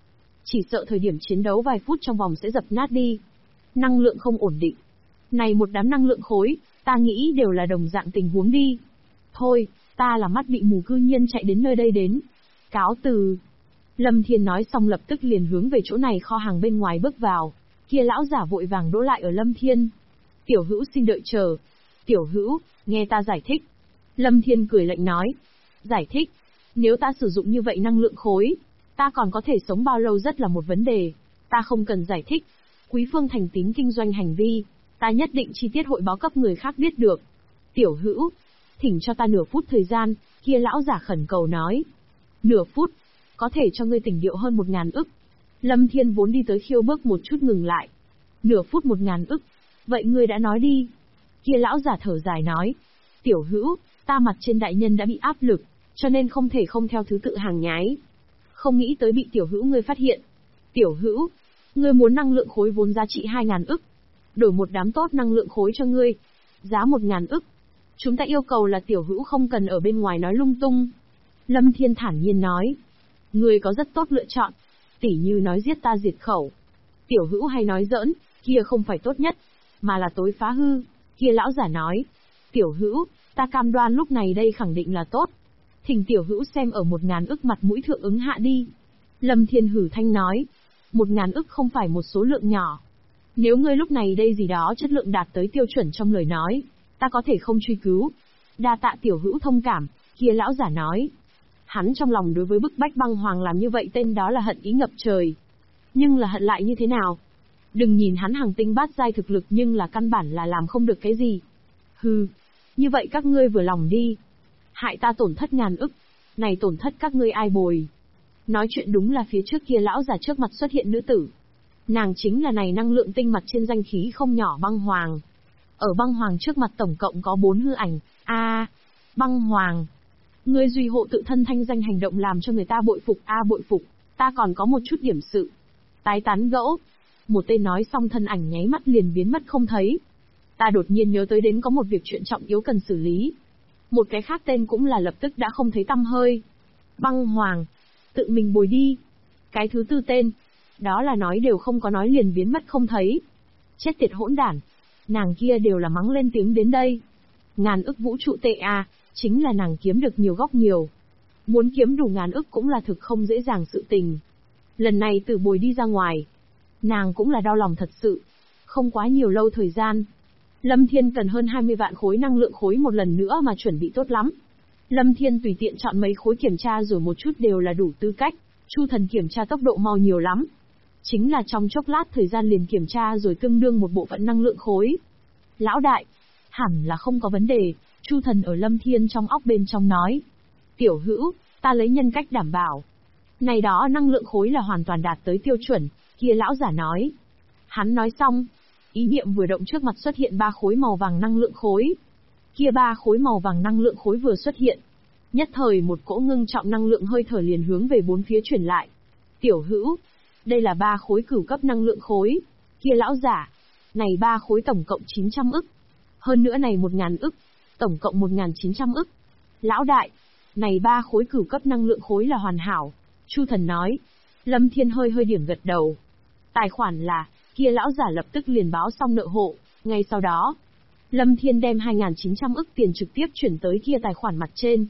Chỉ sợ thời điểm chiến đấu vài phút trong vòng sẽ dập nát đi. Năng lượng không ổn định. Này một đám năng lượng khối, ta nghĩ đều là đồng dạng tình huống đi. Thôi, ta là mắt bị mù cư nhiên chạy đến nơi đây đến. Cáo từ. Lâm Thiên nói xong lập tức liền hướng về chỗ này kho hàng bên ngoài bước vào. Kia lão giả vội vàng đỗ lại ở Lâm Thiên. Tiểu hữu xin đợi chờ. Tiểu hữu, nghe ta giải thích. Lâm Thiên cười lạnh nói. Giải thích. Nếu ta sử dụng như vậy năng lượng khối, ta còn có thể sống bao lâu rất là một vấn đề. Ta không cần giải thích. Quý phương thành tín kinh doanh hành vi, ta nhất định chi tiết hội báo cấp người khác biết được. Tiểu hữu, thỉnh cho ta nửa phút thời gian, kia lão giả khẩn cầu nói. Nửa phút, có thể cho ngươi tỉnh điệu hơn 1000 ức. Lâm Thiên vốn đi tới khiêu bước một chút ngừng lại. Nửa phút 1000 ức, vậy ngươi đã nói đi. Kia lão giả thở dài nói. Tiểu hữu, ta mặt trên đại nhân đã bị áp lực, cho nên không thể không theo thứ tự hàng nhái. Không nghĩ tới bị tiểu hữu ngươi phát hiện. Tiểu hữu, ngươi muốn năng lượng khối vốn giá trị 2000 ức. Đổi một đám tốt năng lượng khối cho ngươi. Giá 1000 ức. Chúng ta yêu cầu là tiểu hữu không cần ở bên ngoài nói lung tung. Lâm Thiên thản nhiên nói. Ngươi có rất tốt lựa chọn. Tỉ như nói giết ta diệt khẩu. Tiểu hữu hay nói giỡn, kia không phải tốt nhất, mà là tối phá hư. Kia lão giả nói. Tiểu hữu, ta cam đoan lúc này đây khẳng định là tốt. Thỉnh tiểu hữu xem ở 1000 ức mặt mũi thượng ứng hạ đi. Lâm Thiên hử thanh nói. 1000 ức không phải một số lượng nhỏ. Nếu ngươi lúc này đây gì đó chất lượng đạt tới tiêu chuẩn trong lời nói, ta có thể không truy cứu. Đa tạ tiểu hữu thông cảm, kia lão giả nói. Hắn trong lòng đối với bức bách băng hoàng làm như vậy tên đó là hận ý ngập trời. Nhưng là hận lại như thế nào? Đừng nhìn hắn hàng tinh bát giai thực lực nhưng là căn bản là làm không được cái gì. Hừ, như vậy các ngươi vừa lòng đi. Hại ta tổn thất 1000 ức, này tổn thất các ngươi ai bồi? Nói chuyện đúng là phía trước kia lão giả trước mặt xuất hiện nữ tử. Nàng chính là này năng lượng tinh mặt trên danh khí không nhỏ băng hoàng. Ở băng hoàng trước mặt tổng cộng có 4 hư ảnh. Băng hoàng. Ngươi duy hộ tự thân thanh danh hành động làm cho người ta bội phục bội phục, ta còn có một chút điểm sự. Tái tán gẫu. Một tên nói xong thân ảnh nháy mắt liền biến mất không thấy. Ta đột nhiên nhớ tới đến có một việc chuyện trọng yếu cần xử lý. Một cái khác tên cũng là lập tức đã không thấy tăm hơi. Băng hoàng. Tự mình bồi đi. Cái thứ tư tên. Đó là nói đều không có nói liền biến mất không thấy. Chết tiệt hỗn đản. Nàng kia đều là mắng lên tiếng đến đây. 1000 ức vũ trụ tệ chính là nàng kiếm được nhiều góc nhiều. Muốn kiếm đủ 1000 ức cũng là thực không dễ dàng sự tình. Lần này từ bồi đi ra ngoài. Nàng cũng là đau lòng thật sự. Không quá nhiều lâu thời gian. Lâm Thiên cần hơn 20 vạn khối năng lượng khối một lần nữa mà chuẩn bị tốt lắm. Lâm Thiên tùy tiện chọn mấy khối kiểm tra rồi một chút đều là đủ tư cách. Chu thần kiểm tra tốc độ mau nhiều lắm. Chính là trong chốc lát thời gian liền kiểm tra rồi tương đương một bộ phận năng lượng khối. Lão đại, hẳn là không có vấn đề, Chu thần ở Lâm Thiên trong óc bên trong nói. Tiểu hữu, ta lấy nhân cách đảm bảo. Này đó năng lượng khối là hoàn toàn đạt tới tiêu chuẩn, kia lão giả nói. Hắn nói xong, ý niệm vừa động trước mặt xuất hiện 3 khối màu vàng năng lượng khối. Kia 3 khối màu vàng năng lượng khối vừa xuất hiện. Nhất thời một cỗ ngưng trọng năng lượng hơi thở liền hướng về bốn phía chuyển lại. Tiểu hữu, đây là 3 khối cửu cấp năng lượng khối. Kia lão giả, này 3 khối tổng cộng 900 ức. Hơn nữa này 1000 ức, tổng cộng 1900 ức. Lão đại, này 3 khối cửu cấp năng lượng khối là hoàn hảo. Chu thần nói. Lâm Thiên hơi điểm gật đầu. Tài khoản là, kia lão giả lập tức liền báo xong nợ hộ. Ngay sau đó, Lâm Thiên đem 2900 ức tiền trực tiếp chuyển tới kia tài khoản mặt trên.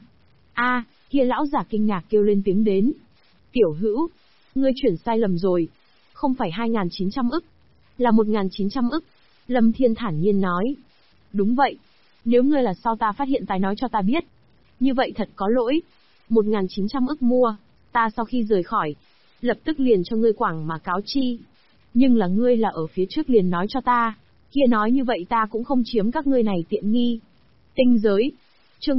Kia lão giả kinh ngạc kêu lên tiếng đến. Tiểu hữu, ngươi chuyển sai lầm rồi. Không phải 2900 ức, là 1900 ức. Lâm Thiên thản nhiên nói. Đúng vậy. Nếu ngươi là sau ta phát hiện tài nói cho ta biết. Như vậy thật có lỗi. 1900 ức mua, ta sau khi rời khỏi, lập tức liền cho ngươi quảng mà cáo chi. Nhưng là ngươi là ở phía trước liền nói cho ta. Kia nói như vậy ta cũng không chiếm các ngươi này tiện nghi. Tinh giới. Chương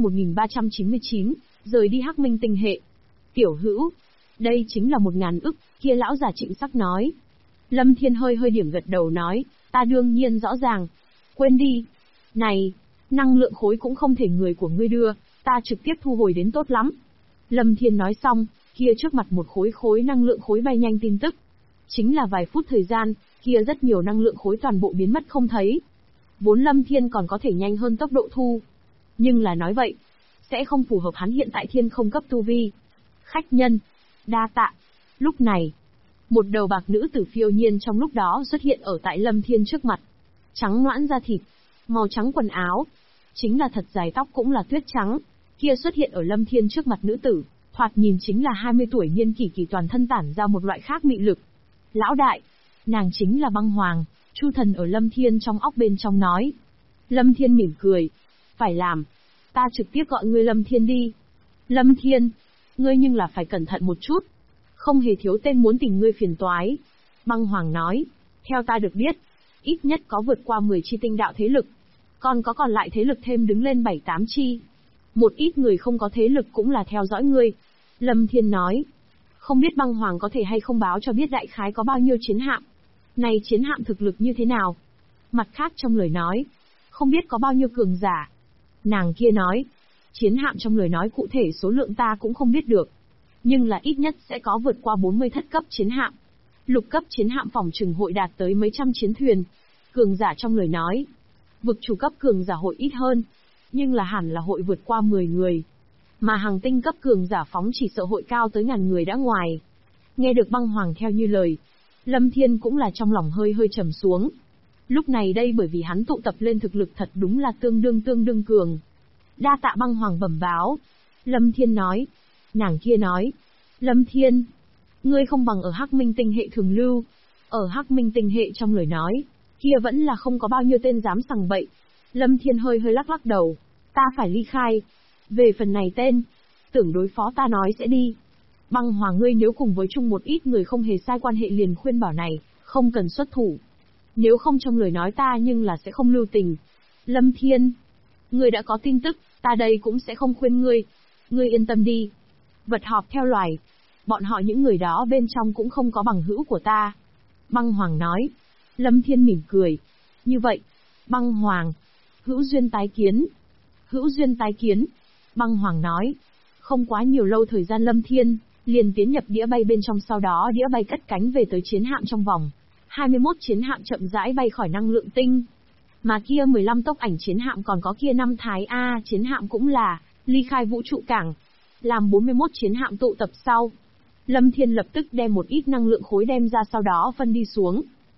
1399, rời đi Hắc Minh tinh hệ. Tiểu hữu, đây chính là 1000 ức, kia lão giả trịnh sắc nói. Lâm Thiên hơi điểm gật đầu nói, ta đương nhiên rõ ràng. Quên đi. Này, năng lượng khối cũng không thể người của ngươi đưa, ta trực tiếp thu hồi đến tốt lắm. Lâm Thiên nói xong, kia trước mặt một khối năng lượng khối bay nhanh tin tức. Chính là vài phút thời gian, kia rất nhiều năng lượng khối toàn bộ biến mất không thấy. Vốn Lâm Thiên còn có thể nhanh hơn tốc độ thu. Nhưng là nói vậy, sẽ không phù hợp hắn hiện tại thiên không cấp tu vi. Khách nhân, đa tạ. Lúc này, Một đầu bạc nữ tử phiêu nhiên trong lúc đó xuất hiện ở tại Lâm Thiên trước mặt. Trắng nõn da thịt, màu trắng quần áo, chính là thật dài tóc cũng là tuyết trắng, kia xuất hiện ở Lâm Thiên trước mặt nữ tử, thoạt nhìn chính là 20 tuổi niên kỷ, kỳ toàn thân tản ra một loại khác mị lực. Lão đại, nàng chính là Băng Hoàng. Chu Thần ở Lâm Thiên trong óc bên trong nói. Lâm Thiên mỉm cười. Phải làm. Ta trực tiếp gọi ngươi Lâm Thiên đi. Lâm Thiên, ngươi nhưng là phải cẩn thận một chút. Không hề thiếu tên muốn tìm ngươi phiền toái. Băng Hoàng nói. Theo ta được biết, ít nhất có vượt qua 10 chi tinh đạo thế lực. Còn lại thế lực thêm đứng lên 7-8 chi. Một ít người không có thế lực cũng là theo dõi ngươi. Lâm Thiên nói. Không biết Băng Hoàng có thể hay không báo cho biết đại khái có bao nhiêu chiến hạm. Này chiến hạm thực lực như thế nào? Mặt khác trong lời nói, không biết có bao nhiêu cường giả. Nàng kia nói, chiến hạm trong lời nói cụ thể số lượng ta cũng không biết được. Nhưng là ít nhất sẽ có vượt qua 40 thất cấp chiến hạm. Lục cấp chiến hạm phòng trừng hội đạt tới mấy trăm chiến thuyền. Cường giả trong lời nói, vực chủ cấp cường giả hội ít hơn, nhưng là hẳn là hội vượt qua 10 người. Mà hàng tinh cấp cường giả phóng chỉ sợ hội cao tới ngàn người đã ngoài. Nghe được Băng Hoàng theo như lời, Lâm Thiên cũng là trong lòng hơi trầm xuống. Lúc này đây bởi vì hắn tụ tập lên thực lực thật đúng là tương đương cường. Đa tạ Băng Hoàng bẩm báo. Lâm Thiên nói. Nàng kia nói. Lâm Thiên, ngươi không bằng ở Hắc Minh tinh hệ thường lưu. Ở Hắc Minh tinh hệ trong lời nói, kia vẫn là không có bao nhiêu tên dám sằng bậy. Lâm Thiên hơi lắc đầu. Ta phải ly khai. Về phần này tên, tưởng đối phó ta nói sẽ đi. Băng Hoàng, ngươi nếu cùng với chung một ít người không hề sai quan hệ liền khuyên bảo này, không cần xuất thủ. Nếu không trong lời nói ta nhưng là sẽ không lưu tình. Lâm Thiên, ngươi đã có tin tức, ta đây cũng sẽ không khuyên ngươi. Ngươi yên tâm đi. Vật họp theo loài. Bọn họ những người đó bên trong cũng không có bằng hữu của ta. Băng Hoàng nói. Lâm Thiên mỉm cười. Như vậy, Băng Hoàng, hữu duyên tái kiến. Hữu duyên tái kiến. Băng Hoàng nói. Không quá nhiều lâu thời gian Lâm Thiên liền tiến nhập đĩa bay bên trong, sau đó đĩa bay cất cánh về tới chiến hạm trong vòng. 21 chiến hạm chậm rãi bay khỏi năng lượng tinh. Mà kia 15 tốc ảnh chiến hạm còn có kia 5 Thái A chiến hạm cũng là ly khai vũ trụ cảng. Làm 41 chiến hạm tụ tập sau, Lâm Thiên lập tức đem một ít năng lượng khối đem ra, sau đó phân đi xuống.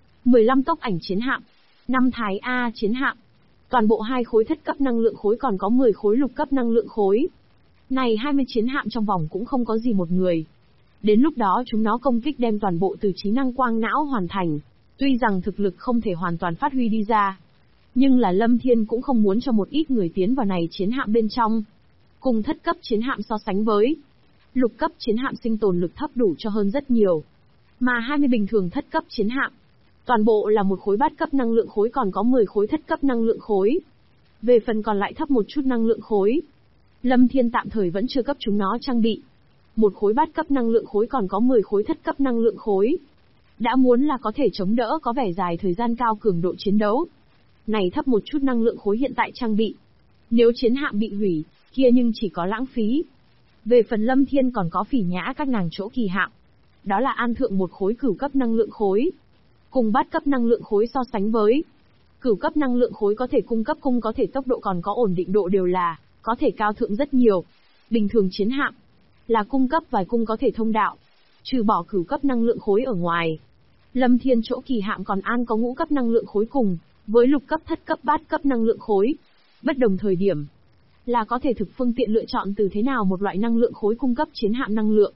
15 tốc ảnh chiến hạm, 5 Thái A chiến hạm, toàn bộ 2 khối thất cấp năng lượng khối, còn có 10 khối lục cấp năng lượng khối. Này 20 chiến hạm trong vòng cũng không có gì một người. Đến lúc đó chúng nó công kích đem toàn bộ từ trí năng quang não hoàn thành. Tuy rằng thực lực không thể hoàn toàn phát huy đi ra, nhưng là Lâm Thiên cũng không muốn cho một ít người tiến vào này chiến hạm bên trong. Cùng thất cấp chiến hạm so sánh với, lục cấp chiến hạm sinh tồn lực thấp đủ cho hơn rất nhiều. Mà 20 bình thường thất cấp chiến hạm, toàn bộ là một khối bát cấp năng lượng khối, còn có 10 khối thất cấp năng lượng khối. Về phần còn lại thấp một chút năng lượng khối, Lâm Thiên tạm thời vẫn chưa cấp chúng nó trang bị. Một khối bát cấp năng lượng khối còn có 10 khối thất cấp năng lượng khối. Đã muốn là có thể chống đỡ có vẻ dài thời gian cao cường độ chiến đấu. Này thấp một chút năng lượng khối hiện tại trang bị, nếu chiến hạm bị hủy, kia nhưng chỉ có lãng phí. Về phần Lâm Thiên còn có Phỉ Nhã các nàng chỗ kỳ hạm. Đó là an thượng một khối cửu cấp năng lượng khối. Cùng bát cấp năng lượng khối so sánh với, cửu cấp năng lượng khối có thể cung cấp có thể tốc độ còn có ổn định độ đều là có thể cao thượng rất nhiều. Bình thường chiến hạm là cung cấp vài cung có thể thông đạo, trừ bỏ cửu cấp năng lượng khối ở ngoài. Lâm Thiên chỗ kỳ hạm còn an có ngũ cấp năng lượng khối cùng với lục cấp, thất cấp, bát cấp năng lượng khối. Bất đồng thời điểm là có thể thực phương tiện lựa chọn từ thế nào một loại năng lượng khối cung cấp chiến hạm năng lượng.